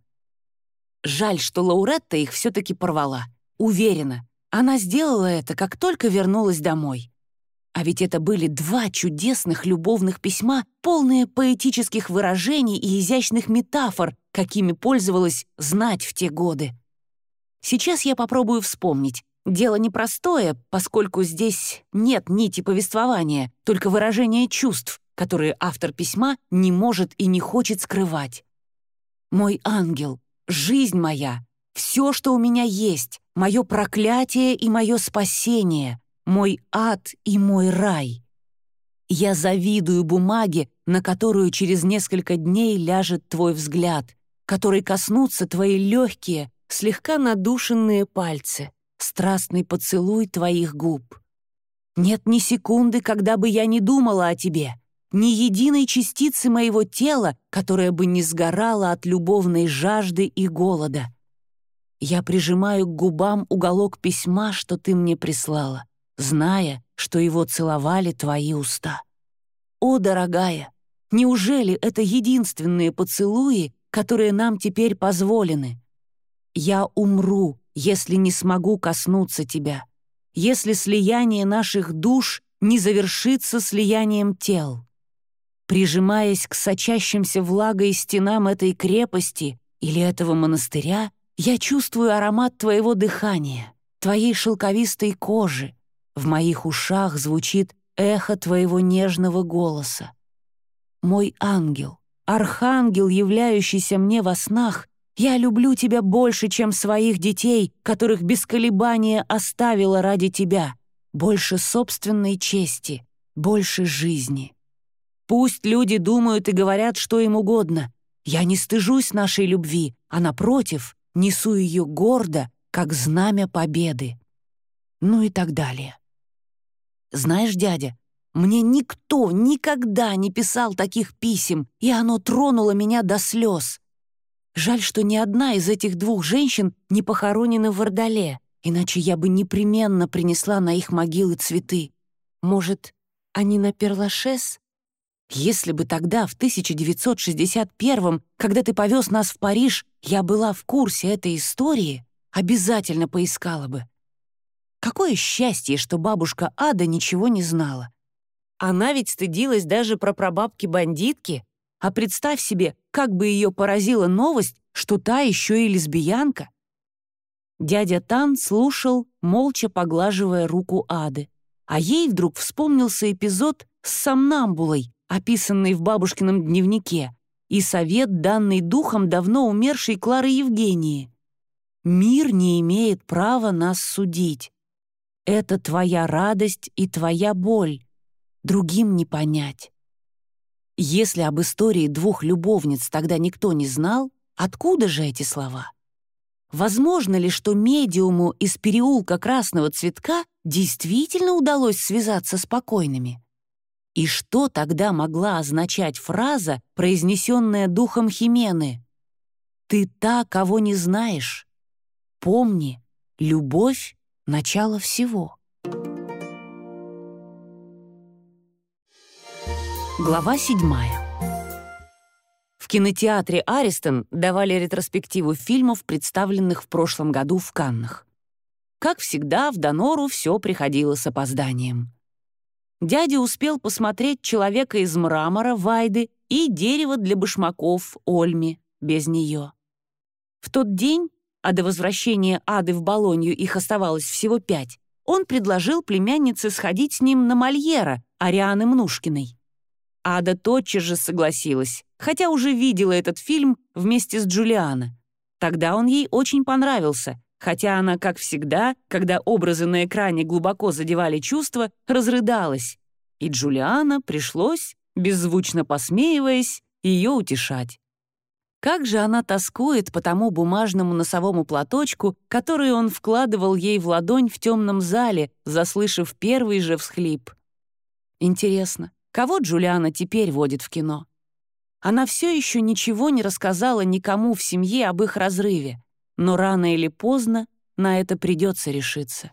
Жаль, что Лауретта их все-таки порвала. Уверена, она сделала это, как только вернулась домой. А ведь это были два чудесных любовных письма, полные поэтических выражений и изящных метафор, какими пользовалась знать в те годы. Сейчас я попробую вспомнить. Дело непростое, поскольку здесь нет нити повествования, только выражение чувств, которые автор письма не может и не хочет скрывать. «Мой ангел, жизнь моя, все, что у меня есть, мое проклятие и мое спасение, мой ад и мой рай. Я завидую бумаге, на которую через несколько дней ляжет твой взгляд, которой коснутся твои легкие, слегка надушенные пальцы, страстный поцелуй твоих губ. Нет ни секунды, когда бы я не думала о тебе, ни единой частицы моего тела, которая бы не сгорала от любовной жажды и голода. Я прижимаю к губам уголок письма, что ты мне прислала, зная, что его целовали твои уста. О, дорогая, неужели это единственные поцелуи, которые нам теперь позволены? Я умру, если не смогу коснуться тебя, если слияние наших душ не завершится слиянием тел. Прижимаясь к сочащимся влагой стенам этой крепости или этого монастыря, я чувствую аромат твоего дыхания, твоей шелковистой кожи. В моих ушах звучит эхо твоего нежного голоса. Мой ангел, архангел, являющийся мне во снах, я люблю тебя больше, чем своих детей, которых без колебания оставила ради тебя, больше собственной чести, больше жизни. Пусть люди думают и говорят, что им угодно. Я не стыжусь нашей любви, а, напротив, несу ее гордо, как знамя победы. Ну и так далее. Знаешь, дядя, мне никто никогда не писал таких писем, и оно тронуло меня до слез. Жаль, что ни одна из этих двух женщин не похоронена в Ордале, иначе я бы непременно принесла на их могилы цветы. Может, они на Перлашес? Если бы тогда, в тысяча девятьсот шестьдесят первом, когда ты повез нас в Париж, я была в курсе этой истории, обязательно поискала бы. Какое счастье, что бабушка Ада ничего не знала. Она ведь стыдилась даже про прабабки-бандитки, а представь себе, как бы ее поразила новость, что та еще и лесбиянка. Дядя Тан слушал, молча поглаживая руку Ады, а ей вдруг вспомнился эпизод с сомнамбулой, описанный в бабушкином дневнике, и совет, данный духом давно умершей Клары Евгении. «Мир не имеет права нас судить. Это твоя радость и твоя боль. Другим не понять». Если об истории двух любовниц тогда никто не знал, откуда же эти слова? Возможно ли, что медиуму из переулка Красного Цветка действительно удалось связаться с покойными? И что тогда могла означать фраза, произнесенная духом Химены? «Ты та, кого не знаешь. Помни, любовь — начало всего». Глава седьмая. В кинотеатре «Аристон» давали ретроспективу фильмов, представленных в прошлом году в Каннах. Как всегда, в Донору все приходило с опозданием. Дядя успел посмотреть «Человека из мрамора» Вайды и «Дерево для башмаков» Ольми без нее. В тот день, а до возвращения Ады в Болонью их оставалось всего пять, он предложил племяннице сходить с ним на Мольера Арианы Мнушкиной. Ада тотчас же согласилась, хотя уже видела этот фильм вместе с Джулиано. Тогда он ей очень понравился, хотя она, как всегда, когда образы на экране глубоко задевали чувства, разрыдалась, и Джулиано пришлось, беззвучно посмеиваясь, ее утешать. Как же она тоскует по тому бумажному носовому платочку, который он вкладывал ей в ладонь в темном зале, заслышав первый же всхлип. Интересно, кого Джулиано теперь водит в кино? Она все еще ничего не рассказала никому в семье об их разрыве, но рано или поздно на это придется решиться.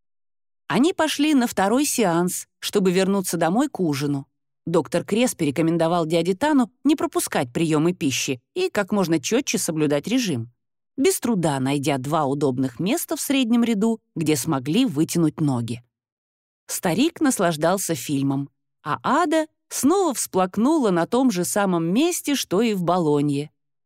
Они пошли на второй сеанс, чтобы вернуться домой к ужину. Доктор Креспи рекомендовал дяде Тану не пропускать приемы пищи и как можно четче соблюдать режим, без труда найдя два удобных места в среднем ряду, где смогли вытянуть ноги. Старик наслаждался фильмом, а Ада снова всплакнула на том же самом месте, что и в Болонье.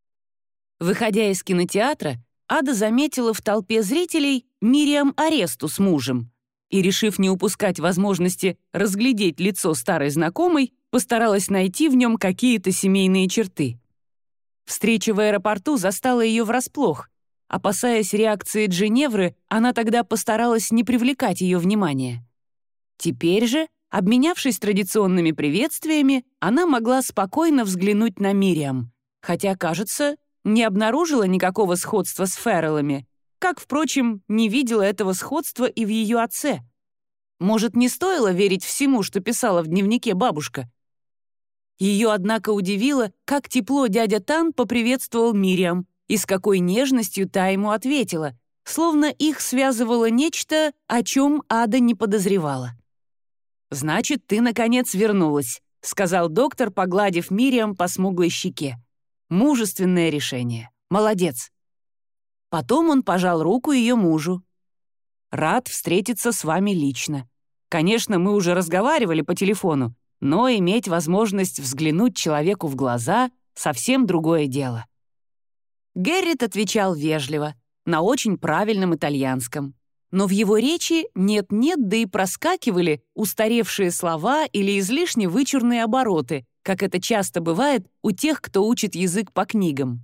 Выходя из кинотеатра, Ада заметила в толпе зрителей Мириам Аресту с мужем и, решив не упускать возможности разглядеть лицо старой знакомой, постаралась найти в нем какие-то семейные черты. Встреча в аэропорту застала ее врасплох. Опасаясь реакции Джиневры, она тогда постаралась не привлекать ее внимания. Теперь же, обменявшись традиционными приветствиями, она могла спокойно взглянуть на Мириам, хотя, кажется, не обнаружила никакого сходства с Ферреллами, как, впрочем, не видела этого сходства и в ее отце. Может, не стоило верить всему, что писала в дневнике бабушка? Ее, однако, удивило, как тепло дядя Тан поприветствовал Мириам и с какой нежностью та ему ответила, словно их связывало нечто, о чем Ада не подозревала. «Значит, ты, наконец, вернулась», — сказал доктор, погладив Мириам по смуглой щеке. «Мужественное решение. Молодец». Потом он пожал руку ее мужу. «Рад встретиться с вами лично. Конечно, мы уже разговаривали по телефону, но иметь возможность взглянуть человеку в глаза — совсем другое дело». Геррит отвечал вежливо, на очень правильном итальянском. Но в его речи нет-нет, да и проскакивали устаревшие слова или излишне вычурные обороты, как это часто бывает у тех, кто учит язык по книгам.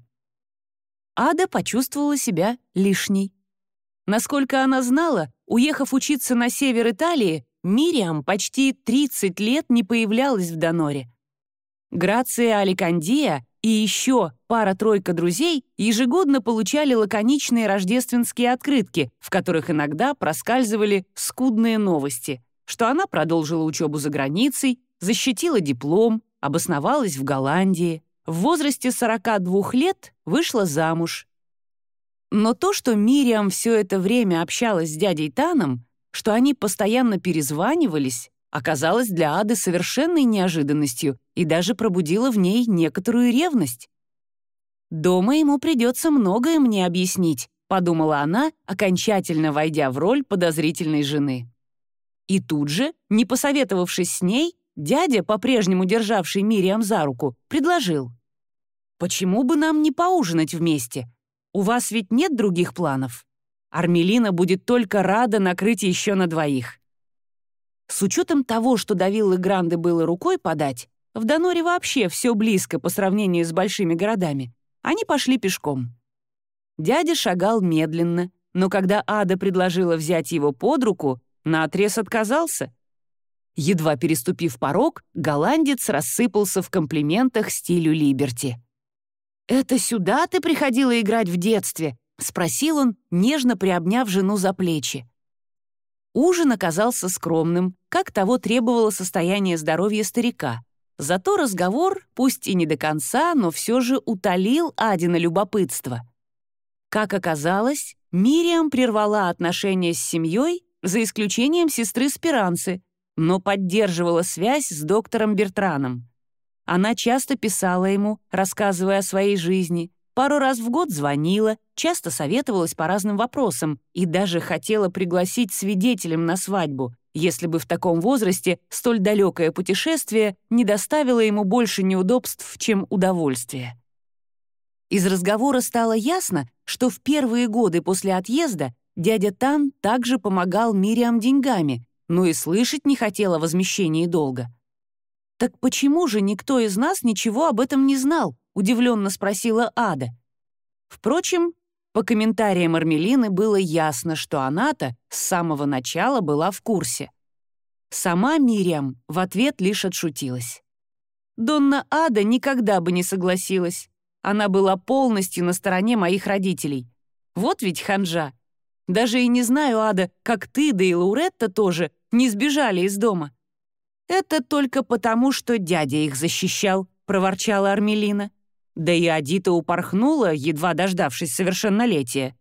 Ада почувствовала себя лишней. Насколько она знала, уехав учиться на север Италии, Мириам почти тридцать лет не появлялась в Доноре. Грация Аликандия и еще пара-тройка друзей ежегодно получали лаконичные рождественские открытки, в которых иногда проскальзывали скудные новости, что она продолжила учебу за границей, защитила диплом, обосновалась в Голландии, в возрасте сорока двух лет вышла замуж. Но то, что Мириам все это время общалась с дядей Таном, что они постоянно перезванивались, оказалось для Ады совершенной неожиданностью и даже пробудило в ней некоторую ревность. «Дома ему придется многое мне объяснить», — подумала она, окончательно войдя в роль подозрительной жены. И тут же, не посоветовавшись с ней, дядя, по-прежнему державший Мириам за руку, предложил: «Почему бы нам не поужинать вместе? У вас ведь нет других планов? Армелина будет только рада накрыть еще на двоих». С учетом того, что до виллы Гранде было рукой подать, в Доноре вообще все близко по сравнению с большими городами, они пошли пешком. Дядя шагал медленно, но когда Ада предложила взять его под руку, наотрез отказался. Едва переступив порог, голландец рассыпался в комплиментах стилю Либерти. «Это сюда ты приходила играть в детстве?» — спросил он, нежно приобняв жену за плечи. Ужин оказался скромным, как того требовало состояние здоровья старика. Зато разговор, пусть и не до конца, но все же утолил Адино любопытство. Как оказалось, Мириам прервала отношения с семьей, за исключением сестры Спиранцы, но поддерживала связь с доктором Бертраном. Она часто писала ему, рассказывая о своей жизни, пару раз в год звонила, часто советовалась по разным вопросам и даже хотела пригласить свидетелем на свадьбу, если бы в таком возрасте столь далекое путешествие не доставило ему больше неудобств, чем удовольствия. Из разговора стало ясно, что в первые годы после отъезда дядя Тан также помогал Мириам деньгами, но и слышать не хотел о возмещении долга. «Так почему же никто из нас ничего об этом не знал?» — удивленно спросила Ада. Впрочем, по комментариям Армелины было ясно, что она-то с самого начала была в курсе. Сама Мириам в ответ лишь отшутилась. Донна Ада никогда бы не согласилась. Она была полностью на стороне моих родителей. Вот ведь ханжа. Даже и не знаю, Ада, как ты, да и Лауретта тоже, не сбежали из дома. «Это только потому, что дядя их защищал», — проворчала Армелина. Да и Адита упорхнула, едва дождавшись совершеннолетия.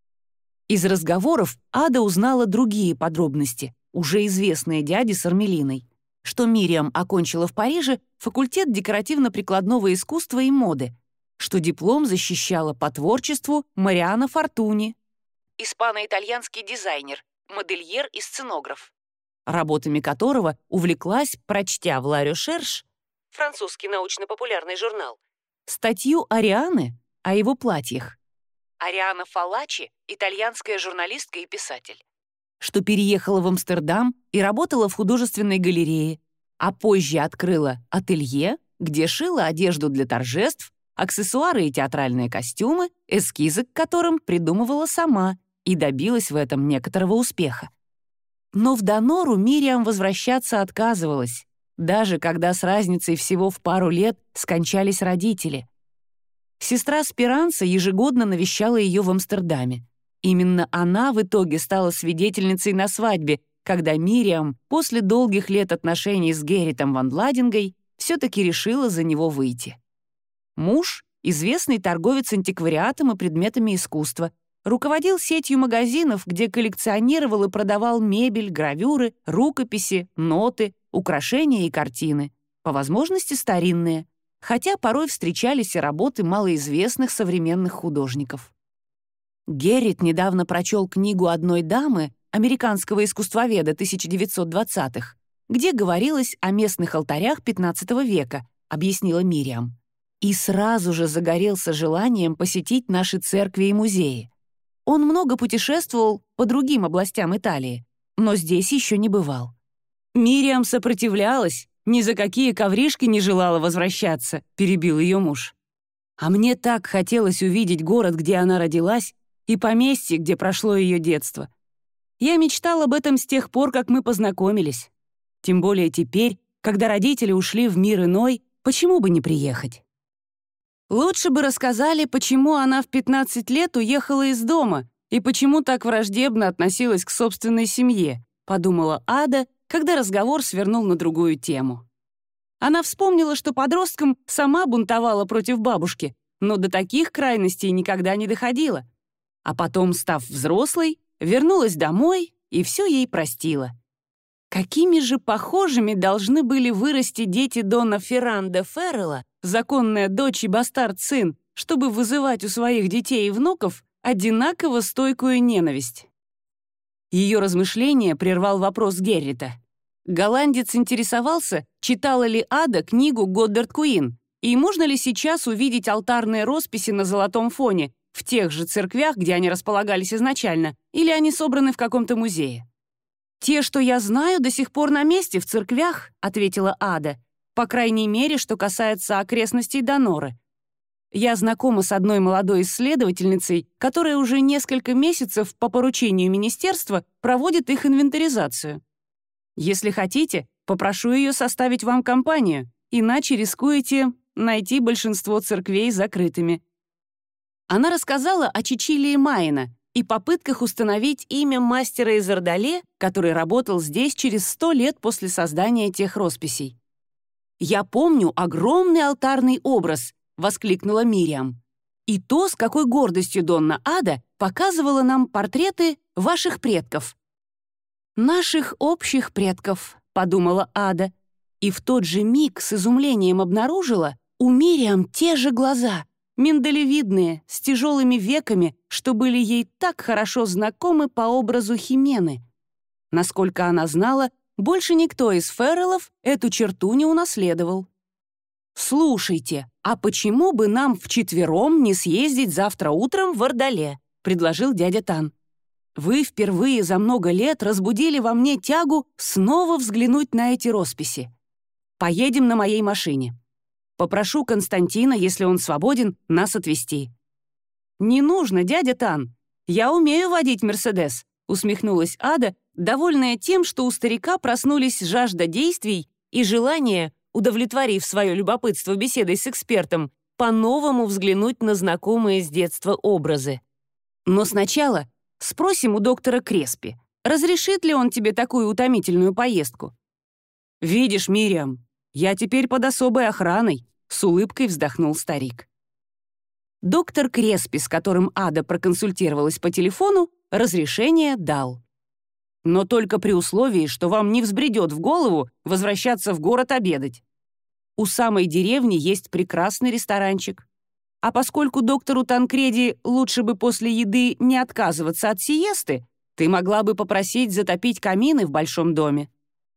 Из разговоров Ада узнала другие подробности, уже известные дяде с Армелиной, что Мириам окончила в Париже факультет декоративно-прикладного искусства и моды, что диплом защищала по творчеству Мариано Фортуни, испано-итальянский дизайнер, модельер и сценограф, работами которого увлеклась, прочтя в «Ла Рёшерш», французский научно-популярный журнал, статью Арианы о его платьях. Ариана Фалачи — итальянская журналистка и писатель, что переехала в Амстердам и работала в художественной галерее, а позже открыла ателье, где шила одежду для торжеств, аксессуары и театральные костюмы, эскизы к которым придумывала сама и добилась в этом некоторого успеха. Но в Донору Мириам возвращаться отказывалась, даже когда с разницей всего в пару лет скончались родители. Сестра Спиранца ежегодно навещала ее в Амстердаме. Именно она в итоге стала свидетельницей на свадьбе, когда Мириам после долгих лет отношений с Герритом ван Ладингой все-таки решила за него выйти. Муж — известный торговец антиквариатом и предметами искусства, руководил сетью магазинов, где коллекционировал и продавал мебель, гравюры, рукописи, ноты, украшения и картины, по возможности старинные, хотя порой встречались и работы малоизвестных современных художников. Геррит недавно прочел книгу одной дамы, американского искусствоведа тысяча девятьсот двадцатых, где говорилось о местных алтарях пятнадцатого века, объяснила Мириам, и сразу же загорелся желанием посетить наши церкви и музеи. Он много путешествовал по другим областям Италии, но здесь еще не бывал. Мириам сопротивлялась, ни за какие ковришки не желала возвращаться, перебил ее муж. А мне так хотелось увидеть город, где она родилась, и поместье, где прошло ее детство. Я мечтал об этом с тех пор, как мы познакомились. Тем более теперь, когда родители ушли в мир иной, почему бы не приехать? Лучше бы рассказали, почему она в пятнадцать лет уехала из дома и почему так враждебно относилась к собственной семье, подумала Ада, когда разговор свернул на другую тему. Она вспомнила, что подростком сама бунтовала против бабушки, но до таких крайностей никогда не доходила. А потом, став взрослой, вернулась домой и все ей простила. Какими же похожими должны были вырасти дети Дона Ферран де Феррелла, законная дочь и бастард-сын, чтобы вызывать у своих детей и внуков одинаково стойкую ненависть? Ее размышления прервал вопрос Геррита. Голландец интересовался, читала ли Ада книгу «Годдард Куин», и можно ли сейчас увидеть алтарные росписи на золотом фоне в тех же церквях, где они располагались изначально, или они собраны в каком-то музее. «Те, что я знаю, до сих пор на месте, в церквях», — ответила Ада, по крайней мере, что касается окрестностей Доноры. Я знакома с одной молодой исследовательницей, которая уже несколько месяцев по поручению министерства проводит их инвентаризацию. Если хотите, попрошу ее составить вам компанию, иначе рискуете найти большинство церквей закрытыми. Она рассказала о Чичилии Майна и попытках установить имя мастера из Ордале, который работал здесь через сто лет после создания тех росписей. «Я помню огромный алтарный образ», — воскликнула Мириам. «И то, с какой гордостью Донна Ада показывала нам портреты ваших предков». «Наших общих предков», — подумала Ада, и в тот же миг с изумлением обнаружила у Мириам те же глаза, миндалевидные, с тяжелыми веками, что были ей так хорошо знакомы по образу Химены. Насколько она знала, больше никто из Ферреллов эту черту не унаследовал. «Слушайте, а почему бы нам вчетвером не съездить завтра утром в Ордале?» — предложил дядя Тан. «Вы впервые за много лет разбудили во мне тягу снова взглянуть на эти росписи. Поедем на моей машине. Попрошу Константина, если он свободен, нас отвезти». «Не нужно, дядя Тан. Я умею водить Мерседес», — усмехнулась Ада, довольная тем, что у старика проснулись жажда действий и желание, удовлетворив свое любопытство беседой с экспертом, по-новому взглянуть на знакомые с детства образы. «Но сначала спросим у доктора Креспи, разрешит ли он тебе такую утомительную поездку?» «Видишь, Мириам, я теперь под особой охраной», — с улыбкой вздохнул старик. Доктор Креспи, с которым Ада проконсультировалась по телефону, разрешение дал. «Но только при условии, что вам не взбредет в голову возвращаться в город обедать. У самой деревни есть прекрасный ресторанчик. А поскольку доктору Танкреди лучше бы после еды не отказываться от сиесты, ты могла бы попросить затопить камины в большом доме».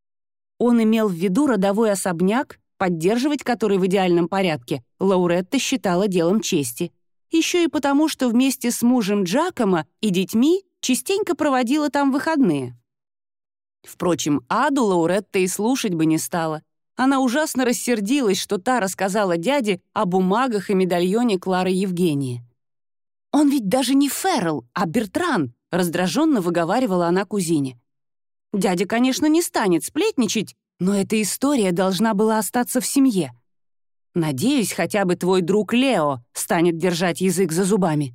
Он имел в виду родовой особняк, поддерживать который в идеальном порядке Лауретта считала делом чести. Еще и потому, что вместе с мужем Джакомо и детьми частенько проводила там выходные. Впрочем, Аду Лауретта и слушать бы не стала. Она ужасно рассердилась, что та рассказала дяде о бумагах и медальоне Клары Евгении. «Он ведь даже не Феррелл, а Бертран», — раздраженно выговаривала она кузине. «Дядя, конечно, не станет сплетничать, но эта история должна была остаться в семье. Надеюсь, хотя бы твой друг Лео станет держать язык за зубами.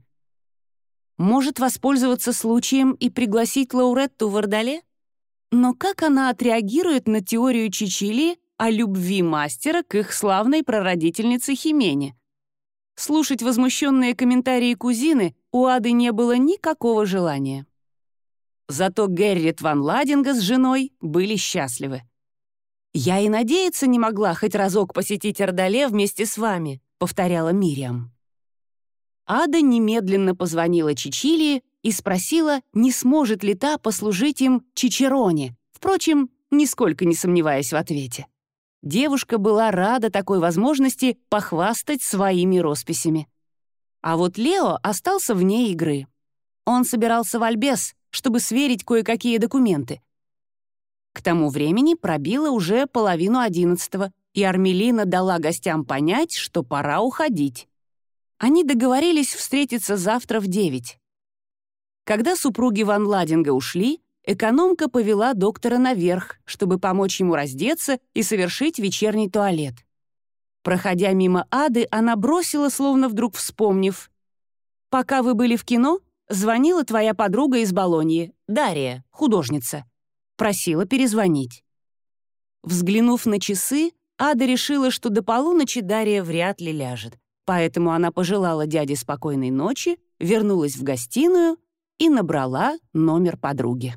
Может воспользоваться случаем и пригласить Лауретту в Ордале? Но как она отреагирует на теорию Чичили о любви мастера к их славной прародительнице Химене?» Слушать возмущенные комментарии кузины у Ады не было никакого желания. Зато Геррит ван Ладинга с женой были счастливы. «Я и надеяться не могла хоть разок посетить Ордале вместе с вами», — повторяла Мириам. Ада немедленно позвонила Чичилии и спросила, не сможет ли та послужить им чичероне, впрочем, нисколько не сомневаясь в ответе. Девушка была рада такой возможности похвастать своими росписями. А вот Лео остался вне игры. Он собирался в Альбес, чтобы сверить кое-какие документы. К тому времени пробило уже половину одиннадцатого, и Армелина дала гостям понять, что пора уходить. Они договорились встретиться завтра в девять. Когда супруги ван Ладинга ушли, экономка повела доктора наверх, чтобы помочь ему раздеться и совершить вечерний туалет. Проходя мимо Ады, она бросила, словно вдруг вспомнив: «Пока вы были в кино, звонила твоя подруга из Болоньи, Дарья, художница. Просила перезвонить». Взглянув на часы, Ада решила, что до полуночи Дарья вряд ли ляжет. Поэтому она пожелала дяде спокойной ночи, вернулась в гостиную и набрала номер подруги.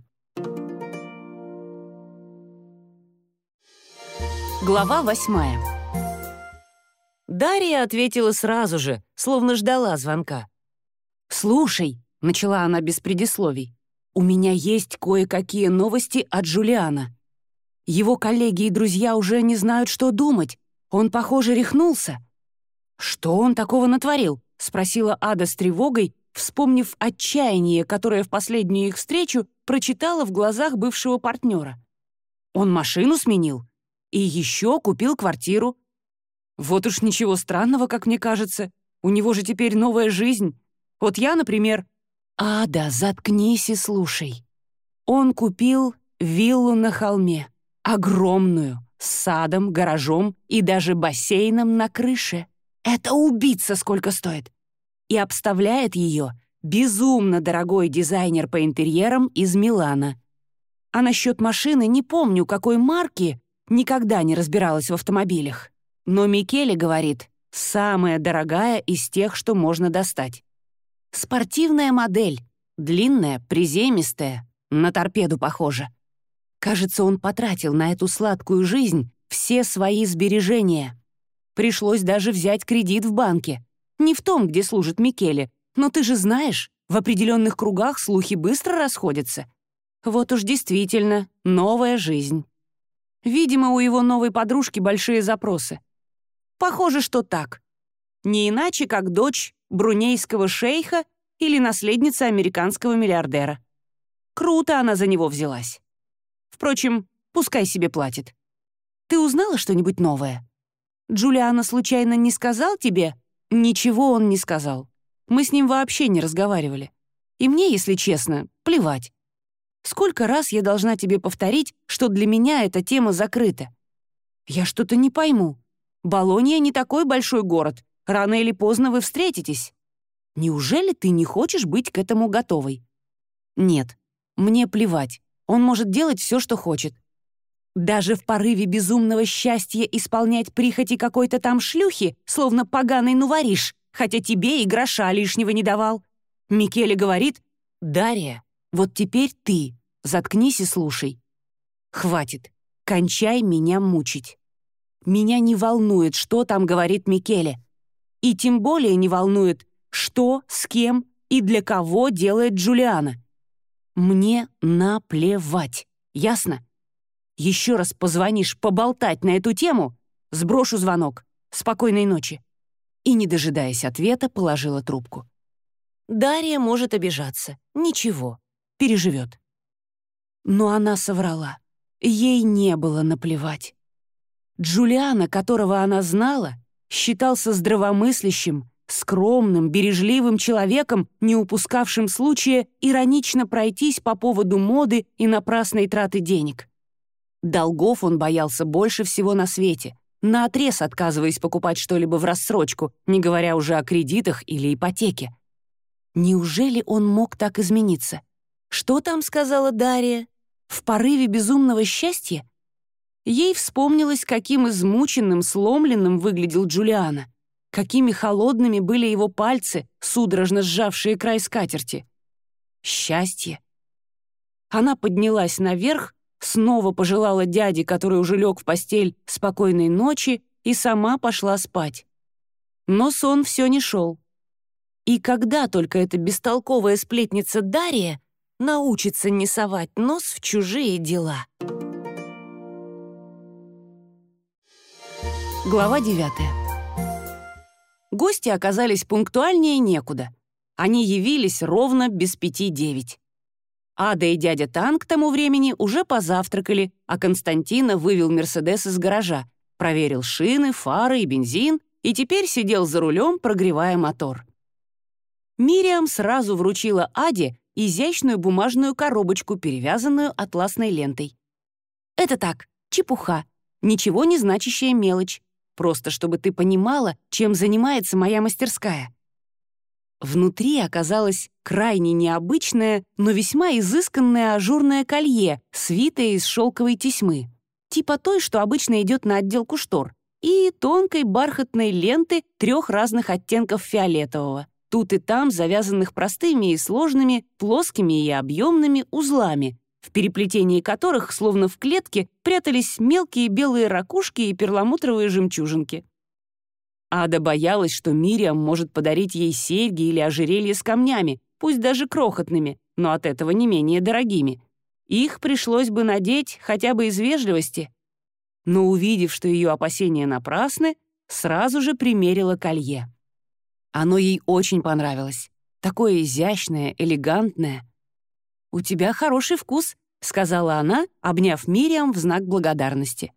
Глава восьмая. Дарья ответила сразу же, словно ждала звонка. «Слушай», — начала она без предисловий, «у меня есть кое-какие новости от Джулиана. Его коллеги и друзья уже не знают, что думать. Он, похоже, рехнулся». «Что он такого натворил?» — спросила Ада с тревогой, вспомнив отчаяние, которое в последнюю их встречу прочитала в глазах бывшего партнера. «Он машину сменил и еще купил квартиру. Вот уж ничего странного, как мне кажется. У него же теперь новая жизнь. Вот я, например...» «Ада, заткнись и слушай. Он купил виллу на холме. Огромную, с садом, гаражом и даже бассейном на крыше. Это убийца сколько стоит. И обставляет ее безумно дорогой дизайнер по интерьерам из Милана. А насчет машины не помню, какой марки, никогда не разбиралась в автомобилях. Но Микеле говорит, самая дорогая из тех, что можно достать. Спортивная модель, длинная, приземистая, на торпеду похожа. Кажется, он потратил на эту сладкую жизнь все свои сбережения. Пришлось даже взять кредит в банке. Не в том, где служит Микеле, но ты же знаешь, в определенных кругах слухи быстро расходятся. Вот уж действительно новая жизнь. Видимо, у его новой подружки большие запросы. Похоже, что так. Не иначе, как дочь брунейского шейха или наследница американского миллиардера. Круто она за него взялась. Впрочем, пускай себе платит. Ты узнала что-нибудь новое? Джулиано случайно не сказал тебе?» «Ничего он не сказал. Мы с ним вообще не разговаривали. И мне, если честно, плевать. Сколько раз я должна тебе повторить, что для меня эта тема закрыта? Я что-то не пойму. Болонья не такой большой город. Рано или поздно вы встретитесь. Неужели ты не хочешь быть к этому готовой?» «Нет, мне плевать. Он может делать все, что хочет. Даже в порыве безумного счастья исполнять прихоти какой-то там шлюхи, словно поганый нувориш, хотя тебе и гроша лишнего не давал. Микеле говорит: «Дарья, вот теперь ты, заткнись и слушай. Хватит, кончай меня мучить. Меня не волнует, что там говорит Микеле. И тем более не волнует, что, с кем и для кого делает Джулиано. Мне наплевать, ясно? Еще раз позвонишь поболтать на эту тему, сброшу звонок. Спокойной ночи». И, не дожидаясь ответа, положила трубку. Дарья может обижаться. Ничего, переживет. Но она соврала. Ей не было наплевать. Джулиано, которого она знала, считался здравомыслящим, скромным, бережливым человеком, не упускавшим случая иронично пройтись по поводу моды и напрасной траты денег. Долгов он боялся больше всего на свете, наотрез отказываясь покупать что-либо в рассрочку, не говоря уже о кредитах или ипотеке. Неужели он мог так измениться? Что там сказала Дарья? В порыве безумного счастья? Ей вспомнилось, каким измученным, сломленным выглядел Джулиано, какими холодными были его пальцы, судорожно сжавшие край скатерти. Счастье. Она поднялась наверх, снова пожелала дяде, который уже лег в постель, спокойной ночи и сама пошла спать. Но сон все не шел. И когда только эта бестолковая сплетница Дарья научится не совать нос в чужие дела? Глава девятая. Гости оказались пунктуальнее некуда. Они явились ровно без пяти девять. Ада и дядя Тан к тому времени уже позавтракали, а Константина вывел «Мерседес» из гаража, проверил шины, фары и бензин и теперь сидел за рулем, прогревая мотор. Мириам сразу вручила Аде изящную бумажную коробочку, перевязанную атласной лентой. «Это так, чепуха, ничего не значащая мелочь, просто чтобы ты понимала, чем занимается моя мастерская». Внутри оказалось крайне необычное, но весьма изысканное ажурное колье, свитое из шелковой тесьмы, типа той, что обычно идет на отделку штор, и тонкой бархатной ленты трех разных оттенков фиолетового, тут и там завязанных простыми и сложными, плоскими и объемными узлами, в переплетении которых, словно в клетке, прятались мелкие белые ракушки и перламутровые жемчужинки. Ада боялась, что Мириам может подарить ей серьги или ожерелье с камнями, пусть даже крохотными, но от этого не менее дорогими. Их пришлось бы надеть хотя бы из вежливости. Но, увидев, что ее опасения напрасны, сразу же примерила колье. Оно ей очень понравилось. Такое изящное, элегантное. «У тебя хороший вкус», — сказала она, обняв Мириам в знак благодарности.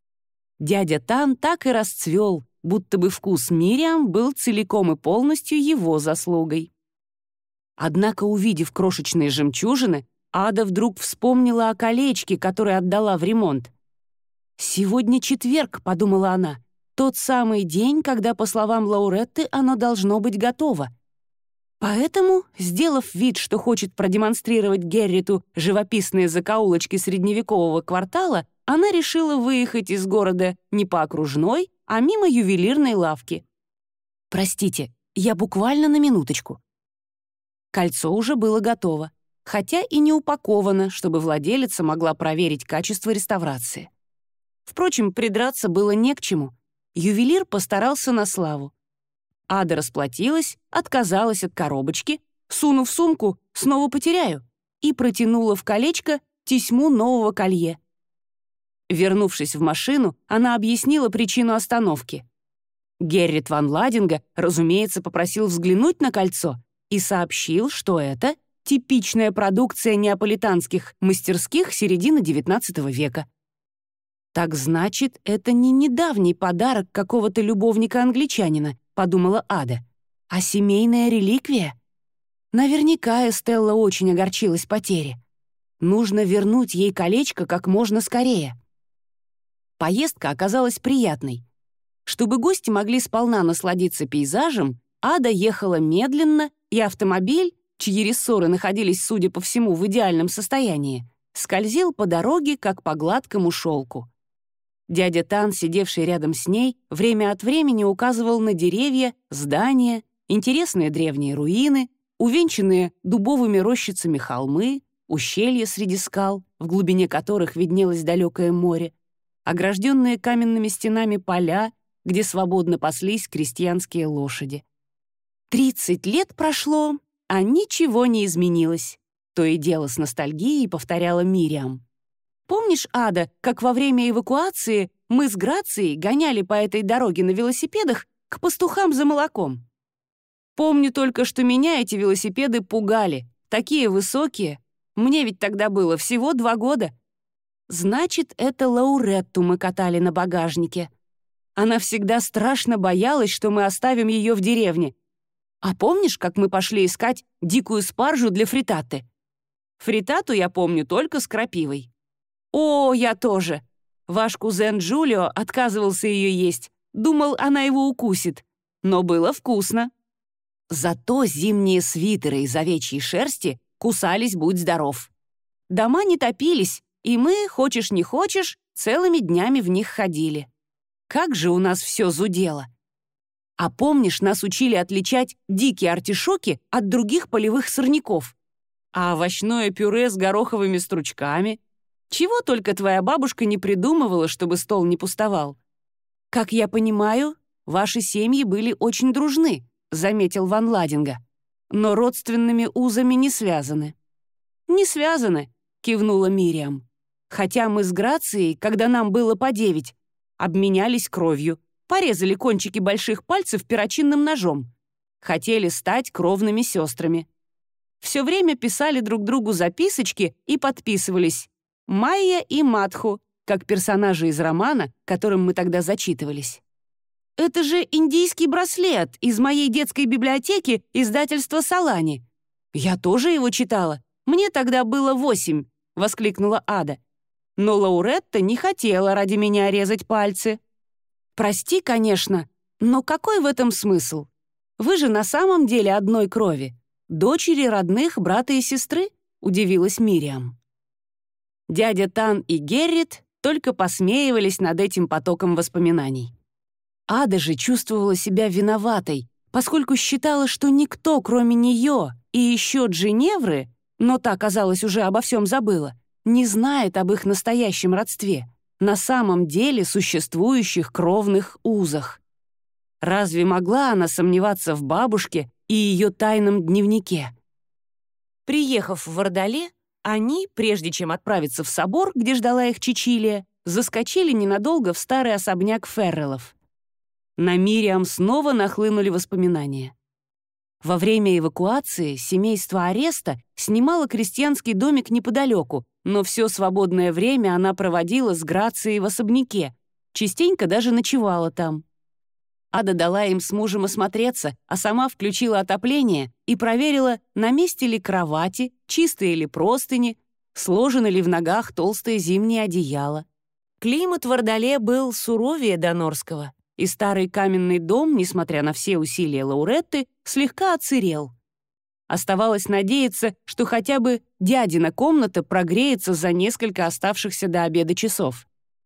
Дядя Тан так и расцвел, будто бы вкус Мириам был целиком и полностью его заслугой. Однако, увидев крошечные жемчужины, Ада вдруг вспомнила о колечке, которое отдала в ремонт. «Сегодня четверг», — подумала она, — «тот самый день, когда, по словам Лауретты, оно должно быть готово». Поэтому, сделав вид, что хочет продемонстрировать Герриту живописные закоулочки средневекового квартала, она решила выехать из города не по окружной, а мимо ювелирной лавки. «Простите, я буквально на минуточку». Кольцо уже было готово, хотя и не упаковано, чтобы владелица могла проверить качество реставрации. Впрочем, придраться было не к чему. Ювелир постарался на славу. Ада расплатилась, отказалась от коробочки, сунув сумку, снова потеряю, и протянула в колечко тесьму нового колье. Вернувшись в машину, она объяснила причину остановки. Геррит ван Ладинга, разумеется, попросил взглянуть на кольцо и сообщил, что это типичная продукция неаполитанских мастерских середины девятнадцатого века. «Так значит, это не недавний подарок какого-то любовника-англичанина», — подумала Ада, «а семейная реликвия? Наверняка Эстелла очень огорчилась потере. Нужно вернуть ей колечко как можно скорее». Поездка оказалась приятной. Чтобы гости могли сполна насладиться пейзажем, Ада ехала медленно, и автомобиль, чьи рессоры находились, судя по всему, в идеальном состоянии, скользил по дороге, как по гладкому шелку. Дядя Тан, сидевший рядом с ней, время от времени указывал на деревья, здания, интересные древние руины, увенчанные дубовыми рощицами холмы, ущелья среди скал, в глубине которых виднелось далекое море, огражденные каменными стенами поля, где свободно паслись крестьянские лошади. Тридцать лет прошло, а ничего не изменилось. То и дело с ностальгией повторяла Мириам. «Помнишь, Ада, как во время эвакуации мы с Грацией гоняли по этой дороге на велосипедах к пастухам за молоком? Помню только, что меня эти велосипеды пугали, такие высокие. Мне ведь тогда было всего два года. Значит, это Лауретту мы катали на багажнике. Она всегда страшно боялась, что мы оставим ее в деревне. А помнишь, как мы пошли искать дикую спаржу для фритаты? Фритату я помню только с крапивой. О, я тоже. Ваш кузен Джулио отказывался ее есть. Думал, она его укусит. Но было вкусно. Зато зимние свитеры из овечьей шерсти кусались, будь здоров. Дома не топились, и мы, хочешь не хочешь, целыми днями в них ходили. Как же у нас все зудело. А помнишь, нас учили отличать дикие артишоки от других полевых сорняков? А овощное пюре с гороховыми стручками? Чего только твоя бабушка не придумывала, чтобы стол не пустовал. Как я понимаю, ваши семьи были очень дружны, заметил Ван Ладинга, но родственными узами не связаны. Не связаны, кивнула Мириам. Хотя мы с Грацией, когда нам было по девять, обменялись кровью, порезали кончики больших пальцев перочинным ножом. Хотели стать кровными сестрами. Все время писали друг другу записочки и подписывались «Майя» и «Матху», как персонажи из романа, которым мы тогда зачитывались. «Это же индийский браслет из моей детской библиотеки издательства «Салани». Я тоже его читала. Мне тогда было восемь», — воскликнула Ада. Но Лауретта не хотела ради меня резать пальцы. «Прости, конечно, но какой в этом смысл? Вы же на самом деле одной крови. Дочери родных брата и сестры?» — удивилась Мириам. Дядя Тан и Геррит только посмеивались над этим потоком воспоминаний. Ада же чувствовала себя виноватой, поскольку считала, что никто, кроме нее и еще Джиневры, но та, казалось, уже обо всем забыла, не знает об их настоящем родстве, на самом деле существующих кровных узах. Разве могла она сомневаться в бабушке и ее тайном дневнике? Приехав в Вардале, они, прежде чем отправиться в собор, где ждала их Чичилия, заскочили ненадолго в старый особняк Ферреллов. На Мириам снова нахлынули воспоминания. Во время эвакуации семейство Ареста снимало крестьянский домик неподалеку, но все свободное время она проводила с Грацией в особняке, частенько даже ночевала там. Ада дала им с мужем осмотреться, а сама включила отопление и проверила, на месте ли кровати, чистые ли простыни, сложены ли в ногах толстые зимние одеяла. Климат в Вардале был суровее донорского, и старый каменный дом, несмотря на все усилия Лауретты, слегка оцерел. Оставалось надеяться, что хотя бы дядина комната прогреется за несколько оставшихся до обеда часов.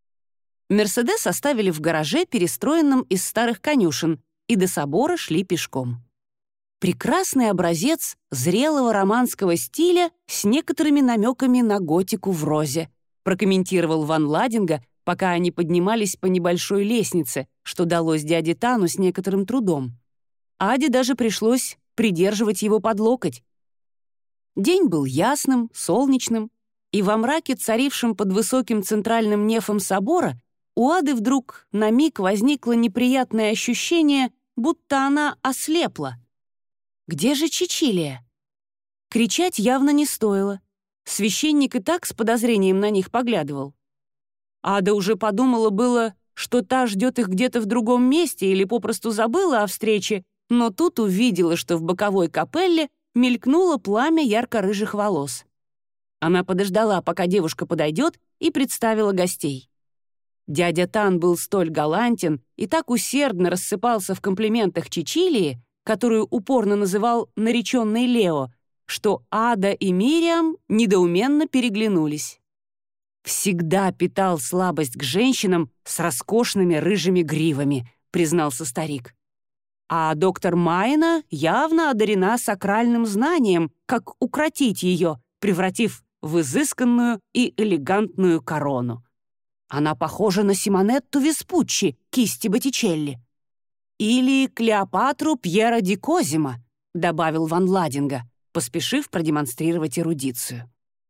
Мерседес оставили в гараже, перестроенном из старых конюшен, и до собора шли пешком. Прекрасный образец зрелого романского стиля с некоторыми намеками на готику в розе, прокомментировал Ван Ладинга, пока они поднимались по небольшой лестнице, что далось дяде Тану с некоторым трудом. Аде даже пришлось придерживать его под локоть. День был ясным, солнечным, и во мраке, царившем под высоким центральным нефом собора, у Ады вдруг на миг возникло неприятное ощущение, будто она ослепла. Где же Чичилия? Кричать явно не стоило. Священник и так с подозрением на них поглядывал. Ада уже подумала было, что та ждет их где-то в другом месте или попросту забыла о встрече, но тут увидела, что в боковой капелле мелькнуло пламя ярко-рыжих волос. Она подождала, пока девушка подойдет, и представила гостей. Дядя Тан был столь галантен и так усердно рассыпался в комплиментах Чичилии, которую упорно называл нареченный Лео, что Ада и Мириам недоуменно переглянулись. «Всегда питал слабость к женщинам с роскошными рыжими гривами», — признался старик. А доктор Майна явно одарена сакральным знанием, как укротить ее, превратив в изысканную и элегантную корону. Она похожа на Симонетту Веспуччи, кисти Боттичелли. «Или Клеопатру Пьера ди Козимо», — добавил Ван Ладинга, поспешив продемонстрировать эрудицию.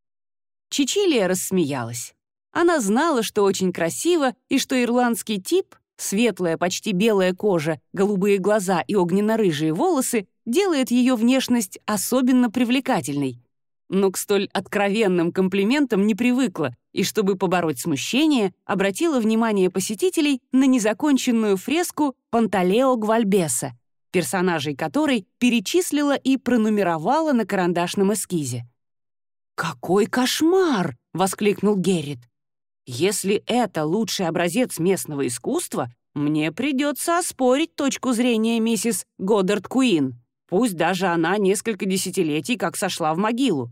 Чичилия рассмеялась. Она знала, что очень красиво, и что ирландский тип, светлая, почти белая кожа, голубые глаза и огненно-рыжие волосы, делает ее внешность особенно привлекательной. Но к столь откровенным комплиментам не привыкла, и, чтобы побороть смущение, обратила внимание посетителей на незаконченную фреску Панталео Гвальбеса, персонажей которой перечислила и пронумеровала на карандашном эскизе. «Какой кошмар!» — воскликнул Геррит. «Если это лучший образец местного искусства, мне придется оспорить точку зрения миссис Годдард Куин, пусть даже она несколько десятилетий как сошла в могилу.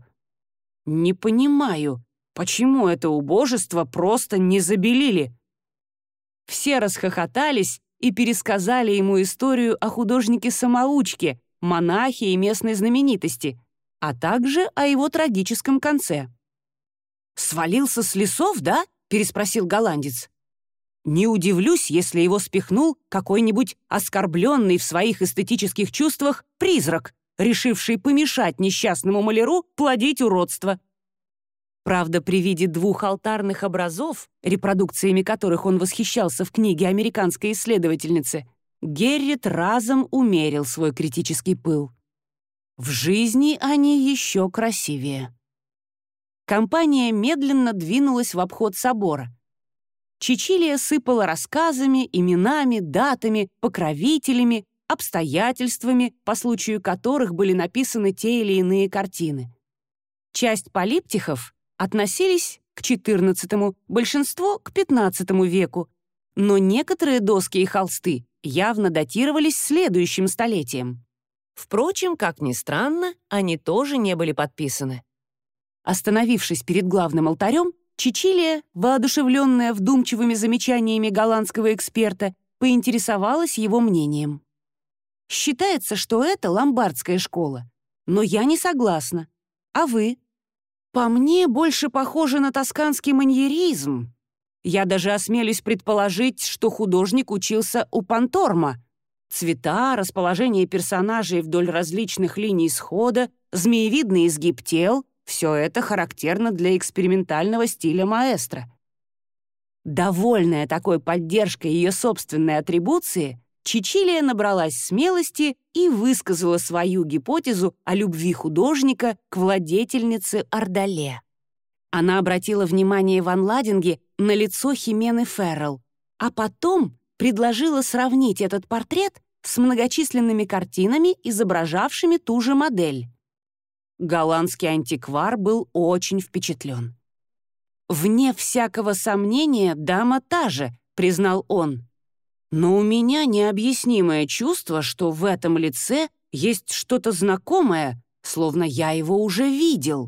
Не понимаю, почему это убожество просто не забелили?» Все расхохотались и пересказали ему историю о художнике-самоучке, монахе и местной знаменитости, а также о его трагическом конце. «Свалился с лесов, да?» — переспросил голландец. «Не удивлюсь, если его спихнул какой-нибудь оскорбленный в своих эстетических чувствах призрак, решивший помешать несчастному маляру плодить уродство». Правда, при виде двух алтарных образов, репродукциями которых он восхищался в книге американской исследовательницы, Геррит разом умерил свой критический пыл. В жизни они еще красивее. Компания медленно двинулась в обход собора. Чичилия сыпала рассказами, именами, датами, покровителями, обстоятельствами, по случаю которых были написаны те или иные картины. Часть полиптихов относились к четырнадцатому, большинство — к пятнадцатому веку, но некоторые доски и холсты явно датировались следующим столетием. Впрочем, как ни странно, они тоже не были подписаны. Остановившись перед главным алтарем, Чичилия, воодушевленная вдумчивыми замечаниями голландского эксперта, поинтересовалась его мнением. «Считается, что это ломбардская школа, но я не согласна. А вы?» «По мне, больше похоже на тосканский маньеризм. Я даже осмелюсь предположить, что художник учился у Панторма. Цвета, расположение персонажей вдоль различных линий схода, змеевидный изгиб тел — все это характерно для экспериментального стиля маэстро». Довольная такой поддержкой ее собственной атрибуции, Чичилия набралась смелости и высказала свою гипотезу о любви художника к владетельнице Ордале. Она обратила внимание Ван Ладинге на лицо Химены Феррелл, а потом предложила сравнить этот портрет с многочисленными картинами, изображавшими ту же модель. Голландский антиквар был очень впечатлен. «Вне всякого сомнения, дама та же», — признал он. «Но у меня необъяснимое чувство, что в этом лице есть что-то знакомое, словно я его уже видел».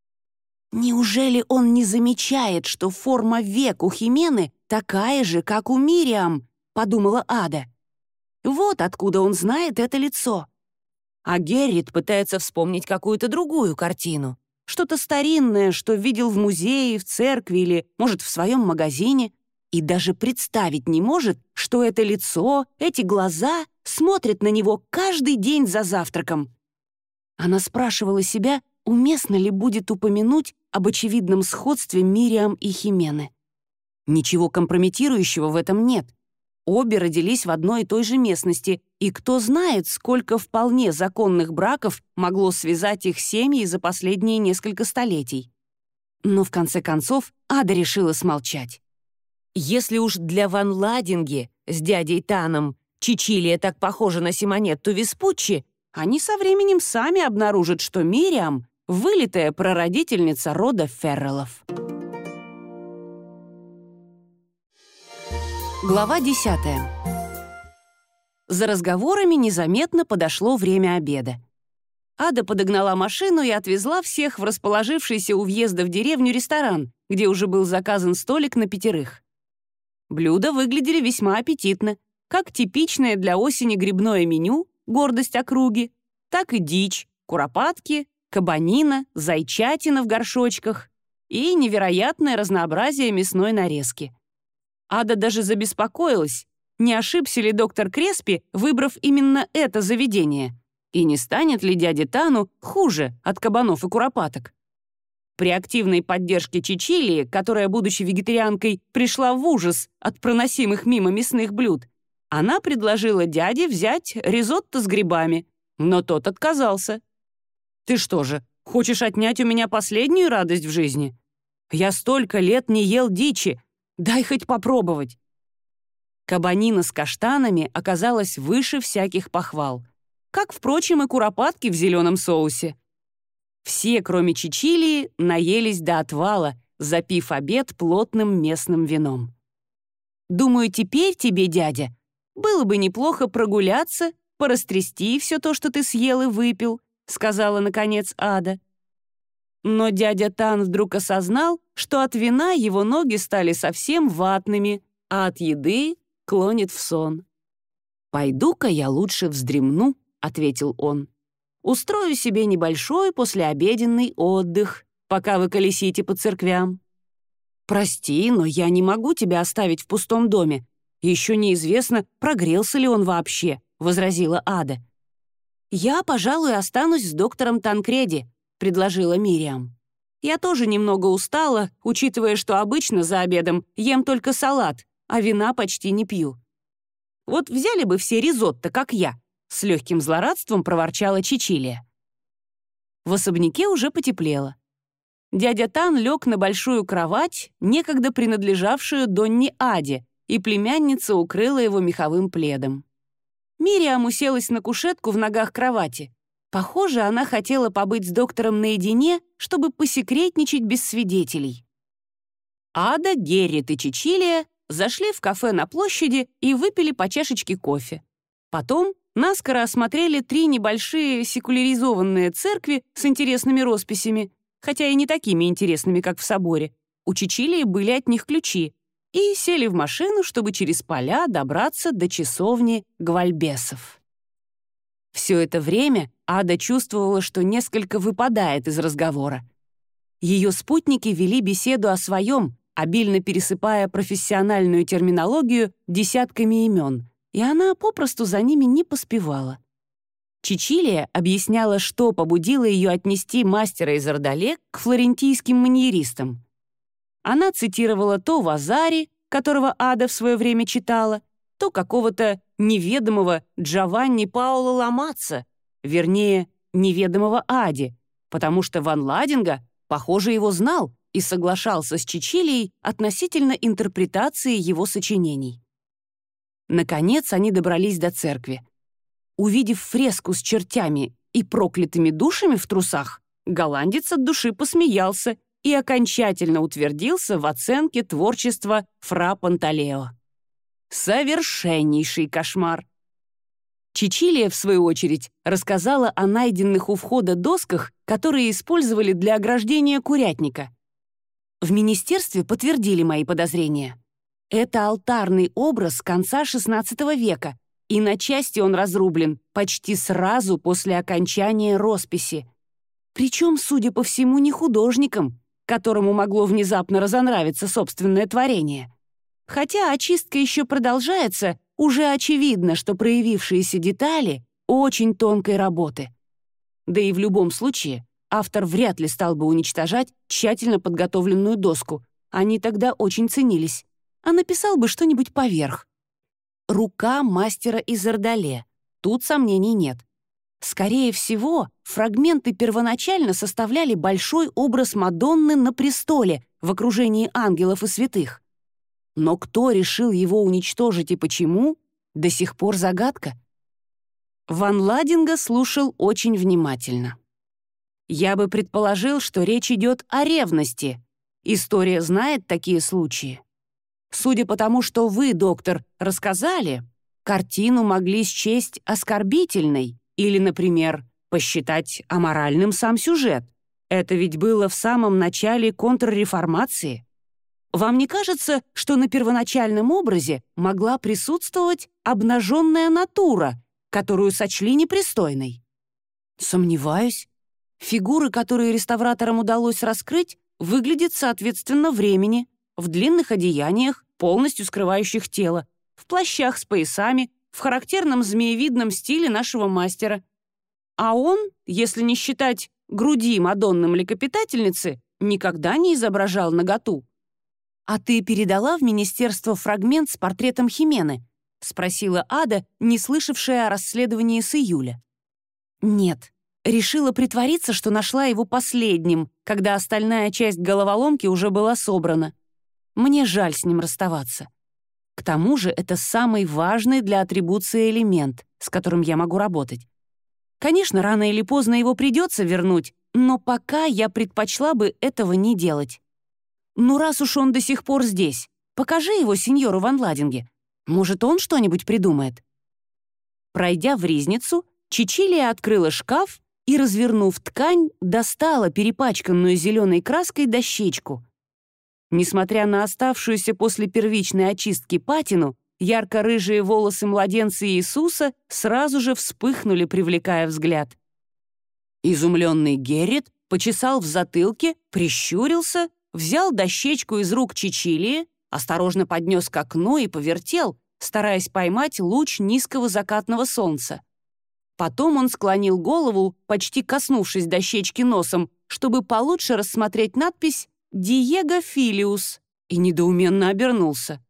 «Неужели он не замечает, что форма век у Химены такая же, как у Мириам?» — подумала Ада. «Вот откуда он знает это лицо». А Геррит пытается вспомнить какую-то другую картину. Что-то старинное, что видел в музее, в церкви или, может, в своем магазине. И даже представить не может, что это лицо, эти глаза смотрят на него каждый день за завтраком. Она спрашивала себя, уместно ли будет упомянуть об очевидном сходстве Мириам и Химены. Ничего компрометирующего в этом нет. Обе родились в одной и той же местности, и кто знает, сколько вполне законных браков могло связать их семьи за последние несколько столетий. Но в конце концов Ада решила смолчать. Если уж для Ван Ладинги с дядей Таном Чичилия так похожа на Симонетту Веспуччи, они со временем сами обнаружат, что Мириам — вылитая прародительница рода Ферреллов. Глава десятая. За разговорами незаметно подошло время обеда. Ада подогнала машину и отвезла всех в расположившийся у въезда в деревню ресторан, где уже был заказан столик на пятерых. Блюда выглядели весьма аппетитно, как типичное для осени грибное меню, гордость округи, так и дичь, куропатки, кабанина, зайчатина в горшочках и невероятное разнообразие мясной нарезки. Ада даже забеспокоилась, не ошибся ли доктор Креспи, выбрав именно это заведение, и не станет ли дяде Тану хуже от кабанов и куропаток. При активной поддержке Чичилии, которая, будучи вегетарианкой, пришла в ужас от проносимых мимо мясных блюд, она предложила дяде взять ризотто с грибами, но тот отказался. «Ты что же, хочешь отнять у меня последнюю радость в жизни? Я столько лет не ел дичи, дай хоть попробовать». Кабанина с каштанами оказалась выше всяких похвал, как, впрочем, и куропатки в зеленом соусе. Все, кроме Чичилии, наелись до отвала, запив обед плотным местным вином. «Думаю, теперь тебе, дядя, было бы неплохо прогуляться, порастрясти все то, что ты съел и выпил», сказала, наконец, Ада. Но дядя Тан вдруг осознал, что от вина его ноги стали совсем ватными, а от еды клонит в сон. «Пойду-ка я лучше вздремну», — ответил он. «Устрою себе небольшой послеобеденный отдых, пока вы колесите по церквям». «Прости, но я не могу тебя оставить в пустом доме. Еще неизвестно, прогрелся ли он вообще», — возразила Ада. «Я, пожалуй, останусь с доктором Танкреди», — предложила Мириам. «Я тоже немного устала, учитывая, что обычно за обедом ем только салат, а вина почти не пью. Вот взяли бы все ризотто, как я», — с легким злорадством проворчала Чичилия. В особняке уже потеплело. Дядя Тан лег на большую кровать, некогда принадлежавшую Донне Аде, и племянница укрыла его меховым пледом. Мириам уселась на кушетку в ногах кровати. Похоже, она хотела побыть с доктором наедине, чтобы посекретничать без свидетелей. Ада, Геррит и Чичилия зашли в кафе на площади и выпили по чашечке кофе. Потом наскоро осмотрели три небольшие секуляризованные церкви с интересными росписями, хотя и не такими интересными, как в соборе. У Чичилии были от них ключи. И сели в машину, чтобы через поля добраться до часовни Гвальбесов. Все это время Ада чувствовала, что несколько выпадает из разговора. Ее спутники вели беседу о своем, обильно пересыпая профессиональную терминологию десятками имен, и она попросту за ними не поспевала. Чичилия объясняла, что побудило ее отнести мастера из Ордале к флорентийским маньеристам. Она цитировала то Вазари, которого Ада в свое время читала, то какого-то неведомого Джованни Паоло Ламаца, вернее, неведомого Аде, потому что Ван Ладинга, похоже, его знал и соглашался с Чичилией относительно интерпретации его сочинений. Наконец они добрались до церкви. Увидев фреску с чертями и проклятыми душами в трусах, голландец от души посмеялся и окончательно утвердился в оценке творчества фра Панталео. Совершеннейший кошмар. Чичилия, в свою очередь, рассказала о найденных у входа досках, которые использовали для ограждения курятника. В министерстве подтвердили мои подозрения. Это алтарный образ конца шестнадцатого века, и на части он разрублен почти сразу после окончания росписи. Причем, судя по всему, не художником, которому могло внезапно разонравиться собственное творение. Хотя очистка еще продолжается, уже очевидно, что проявившиеся детали очень тонкой работы. Да и в любом случае автор вряд ли стал бы уничтожать тщательно подготовленную доску. Они тогда очень ценились. А написал бы что-нибудь поверх. Рука мастера из Ордале. Тут сомнений нет. Скорее всего, фрагменты первоначально составляли большой образ Мадонны на престоле в окружении ангелов и святых. Но кто решил его уничтожить и почему, до сих пор загадка. Ван Ладинга слушал очень внимательно. «Я бы предположил, что речь идет о ревности. История знает такие случаи. Судя по тому, что вы, доктор, рассказали, картину могли счесть оскорбительной или, например, посчитать аморальным сам сюжет. Это ведь было в самом начале контрреформации. Вам не кажется, что на первоначальном образе могла присутствовать обнаженная натура, которую сочли непристойной?» «Сомневаюсь. Фигуры, которые реставраторам удалось раскрыть, выглядят соответственно времени, в длинных одеяниях, полностью скрывающих тело, в плащах с поясами, в характерном змеевидном стиле нашего мастера. А он, если не считать груди Мадонны млекопитательницы, никогда не изображал наготу». «А ты передала в министерство фрагмент с портретом Химены?» — спросила Ада, не слышавшая о расследовании с июля. «Нет. Решила притвориться, что нашла его последним, когда остальная часть головоломки уже была собрана. Мне жаль с ним расставаться. К тому же это самый важный для атрибуции элемент, с которым я могу работать. Конечно, рано или поздно его придется вернуть, но пока я предпочла бы этого не делать. Ну, раз уж он до сих пор здесь, покажи его сеньору Ван Ладинге. Может, он что-нибудь придумает». Пройдя в ризницу, Чичилия открыла шкаф и, развернув ткань, достала перепачканную зеленой краской дощечку. Несмотря на оставшуюся после первичной очистки патину, ярко-рыжие волосы младенца Иисуса сразу же вспыхнули, привлекая взгляд. Изумленный Геррит почесал в затылке, прищурился, взял дощечку из рук Чичилии, осторожно поднес к окну и повертел, стараясь поймать луч низкого закатного солнца. Потом он склонил голову, почти коснувшись дощечки носом, чтобы получше рассмотреть надпись «Диего Филиус», и недоуменно обернулся.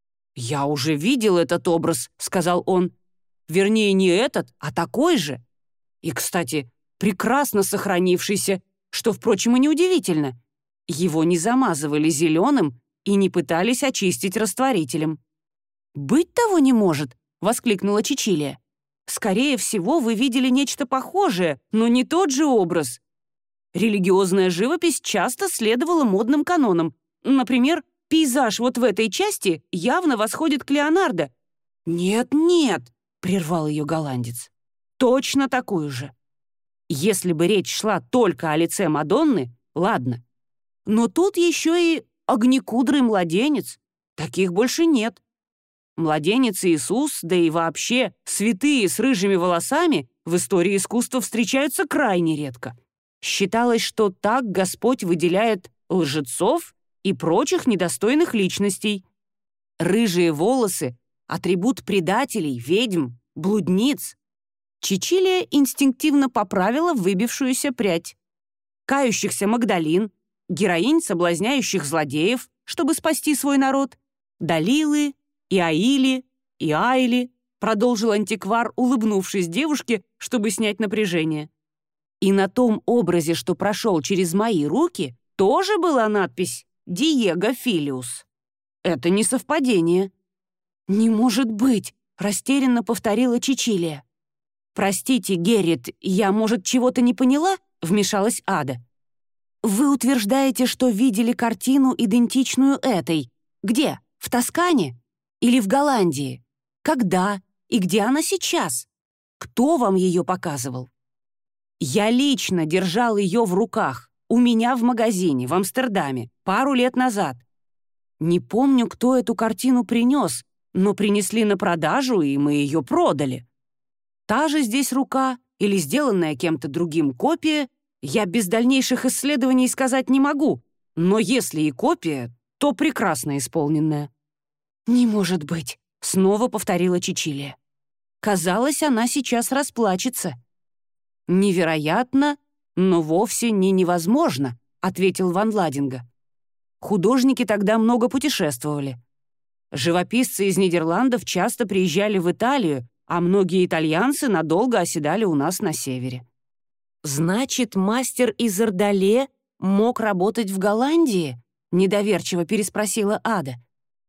«Я уже видел этот образ», — сказал он. «Вернее, не этот, а такой же. И, кстати, прекрасно сохранившийся, что, впрочем, и неудивительно. Его не замазывали зеленым и не пытались очистить растворителем». «Быть того не может», — воскликнула Чичилия. «Скорее всего, вы видели нечто похожее, но не тот же образ. Религиозная живопись часто следовала модным канонам. Например, пейзаж вот в этой части явно восходит к Леонардо». «Нет-нет», — прервал ее голландец. «Точно такую же. Если бы речь шла только о лице Мадонны, ладно. Но тут еще и огнекудрый младенец. Таких больше нет. Младенец Иисус, да и вообще святые с рыжими волосами в истории искусства встречаются крайне редко. Считалось, что так Господь выделяет лжецов и прочих недостойных личностей. Рыжие волосы — атрибут предателей, ведьм, блудниц». Чичилия инстинктивно поправила выбившуюся прядь. «Кающихся Магдалин, героинь соблазняющих злодеев, чтобы спасти свой народ, Далилы, и Аили, и Айли», — продолжил антиквар, улыбнувшись девушке, чтобы снять напряжение. «И на том образе, что прошел через мои руки, тоже была надпись «Диего Филиус». Это не совпадение». «Не может быть», — растерянно повторила Чичилия. «Простите, Геррит, я, может, чего-то не поняла?» — вмешалась Ада. «Вы утверждаете, что видели картину, идентичную этой. Где? В Тоскане? Или в Голландии? Когда? И где она сейчас? Кто вам ее показывал?» «Я лично держал ее в руках, у меня в магазине, в Амстердаме, пару лет назад. Не помню, кто эту картину принес, но принесли на продажу, и мы ее продали. Та же здесь рука или сделанная кем-то другим копия, я без дальнейших исследований сказать не могу, но если и копия, то прекрасно исполненная». «Не может быть», — снова повторила Чичилия. Казалось, она сейчас расплачется. «Невероятно, но вовсе не невозможно», — ответил Ван Ладинга. «Художники тогда много путешествовали. Живописцы из Нидерландов часто приезжали в Италию, а многие итальянцы надолго оседали у нас на севере». «Значит, мастер из Ордале мог работать в Голландии?» — недоверчиво переспросила Ада.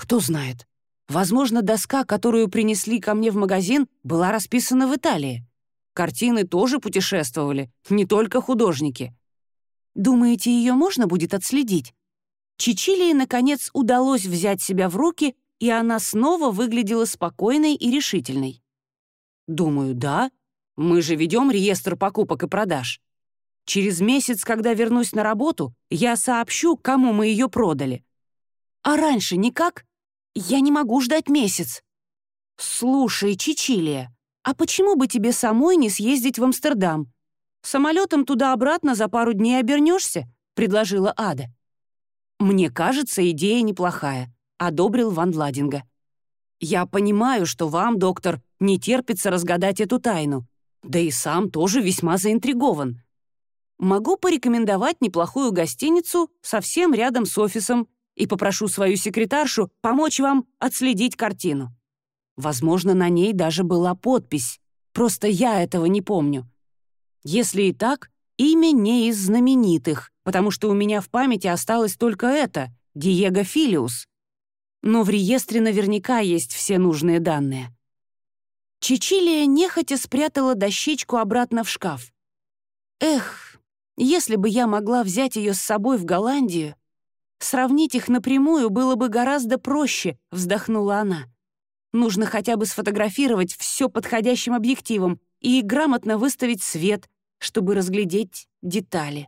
Кто знает. Возможно, доска, которую принесли ко мне в магазин, была расписана в Италии. Картины тоже путешествовали, не только художники. Думаете, ее можно будет отследить? Чичилии, наконец, удалось взять себя в руки, и она снова выглядела спокойной и решительной. Думаю, да. Мы же ведем реестр покупок и продаж. Через месяц, когда вернусь на работу, я сообщу, кому мы ее продали. А раньше никак? Я не могу ждать месяц. Слушай, Чичилия, а почему бы тебе самой не съездить в Амстердам? Самолетом туда-обратно за пару дней обернешься, предложила Ада. Мне кажется, идея неплохая, одобрил Ван Ладинга. Я понимаю, что вам, доктор, не терпится разгадать эту тайну. Да и сам тоже весьма заинтригован. Могу порекомендовать неплохую гостиницу совсем рядом с офисом и попрошу свою секретаршу помочь вам отследить картину. Возможно, на ней даже была подпись. Просто я этого не помню. Если и так, имя не из знаменитых, потому что у меня в памяти осталось только это — Диего Филиус. Но в реестре наверняка есть все нужные данные. Чичилия нехотя спрятала дощечку обратно в шкаф. Эх, если бы я могла взять ее с собой в Голландию, сравнить их напрямую было бы гораздо проще, вздохнула она. Нужно хотя бы сфотографировать все подходящим объективом и грамотно выставить свет, чтобы разглядеть детали.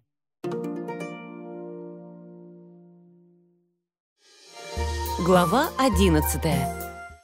Глава одиннадцатая.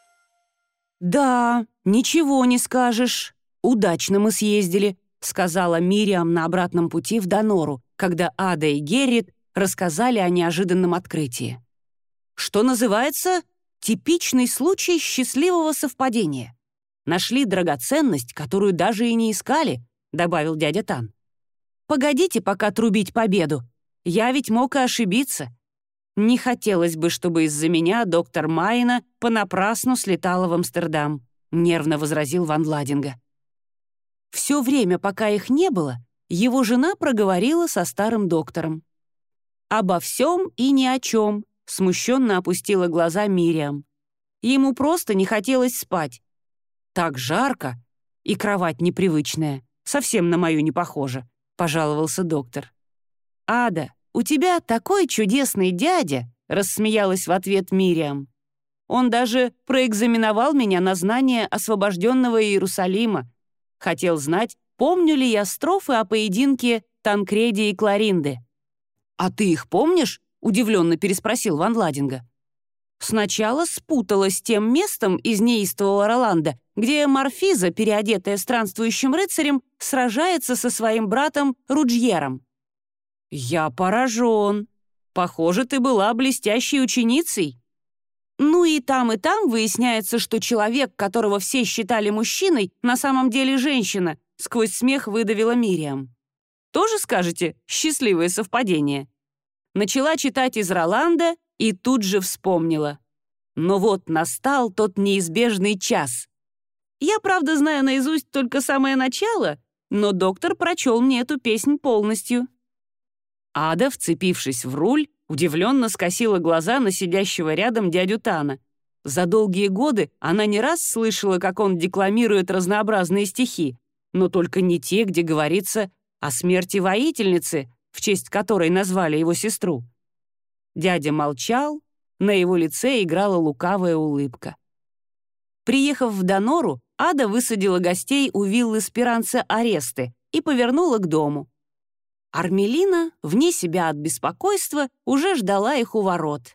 «Да, ничего не скажешь. Удачно мы съездили», — сказала Мириам на обратном пути в Донору, когда Ада и Геррит рассказали о неожиданном открытии. Что называется, типичный случай счастливого совпадения. Нашли драгоценность, которую даже и не искали, добавил дядя Тан. Погодите пока трубить победу. Я ведь мог и ошибиться. Не хотелось бы, чтобы из-за меня доктор Майна понапрасну слетала в Амстердам, нервно возразил Ван Ладинга. Все время, пока их не было, его жена проговорила со старым доктором. «Обо всем и ни о чем», — смущенно опустила глаза Мириам. Ему просто не хотелось спать. «Так жарко, и кровать непривычная, совсем на мою не похожа», — пожаловался доктор. «Ада, у тебя такой чудесный дядя», — рассмеялась в ответ Мириам. «Он даже проэкзаменовал меня на знание освобожденного Иерусалима. Хотел знать, помню ли я строфы о поединке Танкреди и Кларинды». «А ты их помнишь?» — удивленно переспросил Ван Ладинга. Сначала спутала с тем местом из неистового Роланда, где Марфиза, переодетая странствующим рыцарем, сражается со своим братом Руджьером. «Я поражен. Похоже, ты была блестящей ученицей». Ну и там, и там выясняется, что человек, которого все считали мужчиной, на самом деле женщина, сквозь смех выдавила Мириам. Тоже скажете «счастливое совпадение»? Начала читать из Роланда и тут же вспомнила. Но вот настал тот неизбежный час. Я, правда, знаю наизусть только самое начало, но доктор прочел мне эту песнь полностью. Ада, вцепившись в руль, удивленно скосила глаза на сидящего рядом дядю Тана. За долгие годы она не раз слышала, как он декламирует разнообразные стихи, но только не те, где говорится о смерти воительницы, в честь которой назвали его сестру. Дядя молчал, на его лице играла лукавая улыбка. Приехав в Донору, Ада высадила гостей у виллы Спиранца Аресты и повернула к дому. Армелина, вне себя от беспокойства, уже ждала их у ворот.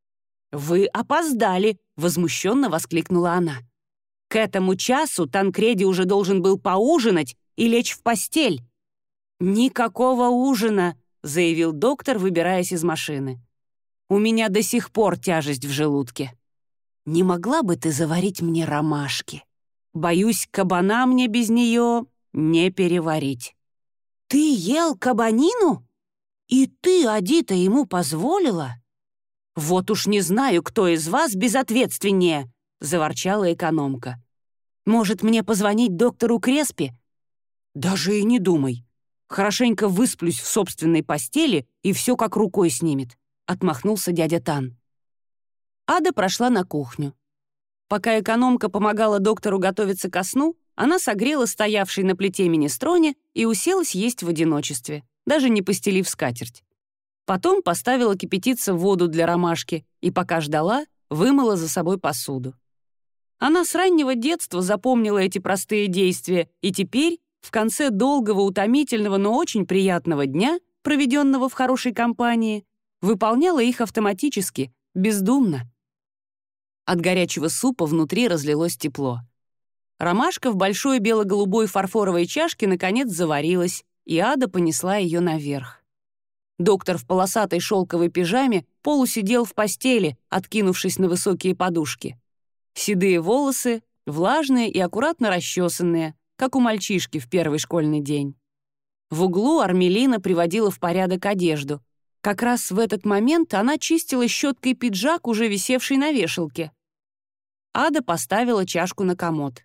«Вы опоздали!» — возмущенно воскликнула она. «К этому часу Танкреди уже должен был поужинать и лечь в постель». «Никакого ужина!» — заявил доктор, выбираясь из машины. «У меня до сих пор тяжесть в желудке. Не могла бы ты заварить мне ромашки? Боюсь, кабана мне без нее не переварить». «Ты ел кабанину? И ты, Адита, ему позволила?» «Вот уж не знаю, кто из вас безответственнее», — заворчала экономка. «Может, мне позвонить доктору Креспи?» «Даже и не думай. Хорошенько высплюсь в собственной постели, и все как рукой снимет», — отмахнулся дядя Тан. Ада прошла на кухню. Пока экономка помогала доктору готовиться ко сну, она согрела стоявший на плите минестроне и уселась есть в одиночестве, даже не постелив скатерть. Потом поставила кипятиться воду для ромашки и, пока ждала, вымыла за собой посуду. Она с раннего детства запомнила эти простые действия и теперь, в конце долгого, утомительного, но очень приятного дня, проведенного в хорошей компании, выполняла их автоматически, бездумно. От горячего супа внутри разлилось тепло. Ромашка в большой бело-голубой фарфоровой чашке наконец заварилась, и Ада понесла ее наверх. Доктор в полосатой шелковой пижаме полусидел в постели, откинувшись на высокие подушки. Седые волосы, влажные и аккуратно расчесанные, как у мальчишки в первый школьный день. В углу Армелина приводила в порядок одежду. Как раз в этот момент она чистила щеткой пиджак, уже висевший на вешалке. Ада поставила чашку на комод.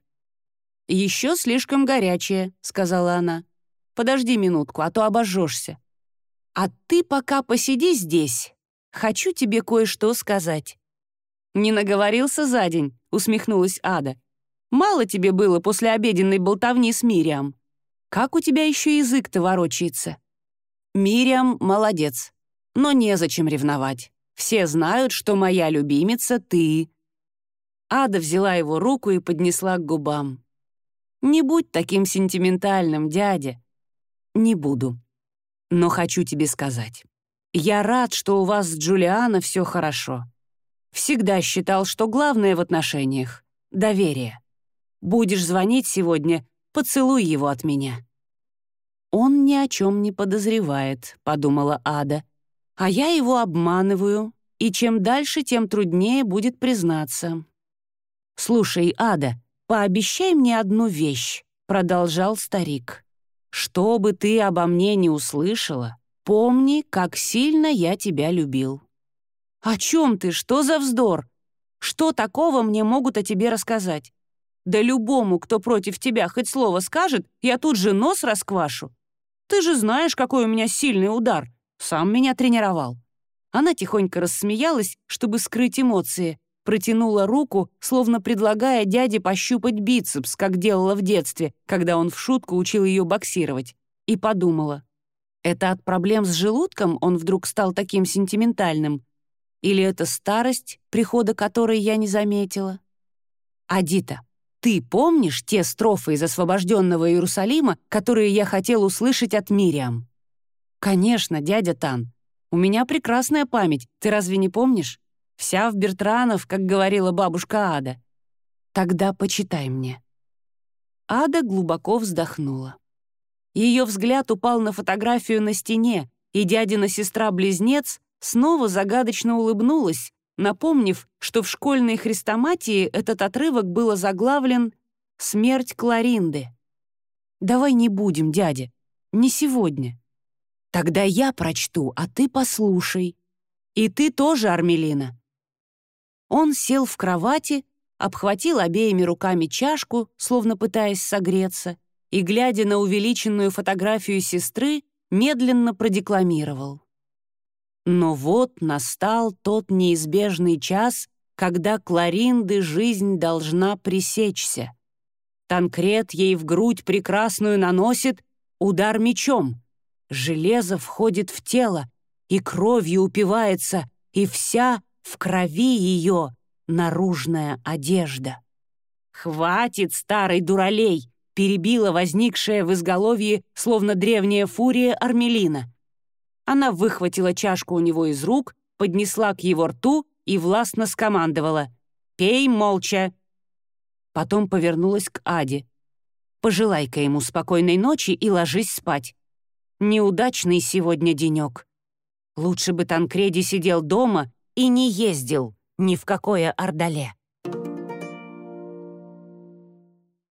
«Еще слишком горячее», — сказала она. «Подожди минутку, а то обожжешься. А ты пока посиди здесь. Хочу тебе кое-что сказать». «Не наговорился за день», — усмехнулась Ада. «Мало тебе было после обеденной болтовни с Мириам. Как у тебя еще язык-то ворочается?» «Мириам молодец. Но незачем ревновать. Все знают, что моя любимица — ты». Ада взяла его руку и поднесла к губам. «Не будь таким сентиментальным, дядя». «Не буду. Но хочу тебе сказать. Я рад, что у вас с Джулиано все хорошо. Всегда считал, что главное в отношениях — доверие. Будешь звонить сегодня, поцелуй его от меня». «Он ни о чем не подозревает», — подумала Ада. «А я его обманываю, и чем дальше, тем труднее будет признаться». «Слушай, Ада, пообещай мне одну вещь», — продолжал старик. «Что бы ты обо мне не услышала, помни, как сильно я тебя любил». «О чем ты? Что за вздор? Что такого мне могут о тебе рассказать? Да любому, кто против тебя хоть слово скажет, я тут же нос расквашу. Ты же знаешь, какой у меня сильный удар. Сам меня тренировал». Она тихонько рассмеялась, чтобы скрыть эмоции, протянула руку, словно предлагая дяде пощупать бицепс, как делала в детстве, когда он в шутку учил ее боксировать, и подумала: это от проблем с желудком он вдруг стал таким сентиментальным? Или это старость, прихода которой я не заметила? «Адита, ты помнишь те строфы из «Освобожденного Иерусалима», которые я хотел услышать от Мириам?» «Конечно, дядя Тан. У меня прекрасная память, ты разве не помнишь? Вся в Бертранов, как говорила бабушка Ада. Тогда почитай мне». Ада глубоко вздохнула. Ее взгляд упал на фотографию на стене, и дядина сестра-близнец снова загадочно улыбнулась, напомнив, что в школьной хрестоматии этот отрывок был озаглавлен «Смерть Кларинды». «Давай не будем, дядя, не сегодня». «Тогда я прочту, а ты послушай. И ты тоже, Армелина». Он сел в кровати, обхватил обеими руками чашку, словно пытаясь согреться, и, глядя на увеличенную фотографию сестры, медленно продекламировал. Но вот настал тот неизбежный час, когда Кларинды жизнь должна пресечься. Танкрет ей в грудь прекрасную наносит удар мечом. Железо входит в тело, и кровью упивается, и вся в крови ее наружная одежда. «Хватит, старый дуралей!» — перебила возникшая в изголовье, словно древняя фурия, Армелина. Она выхватила чашку у него из рук, поднесла к его рту и властно скомандовала: «Пей молча». Потом повернулась к Аде. «Пожелай-ка ему спокойной ночи и ложись спать. Неудачный сегодня денек. Лучше бы Танкреди сидел дома и не ездил ни в какое Ордале».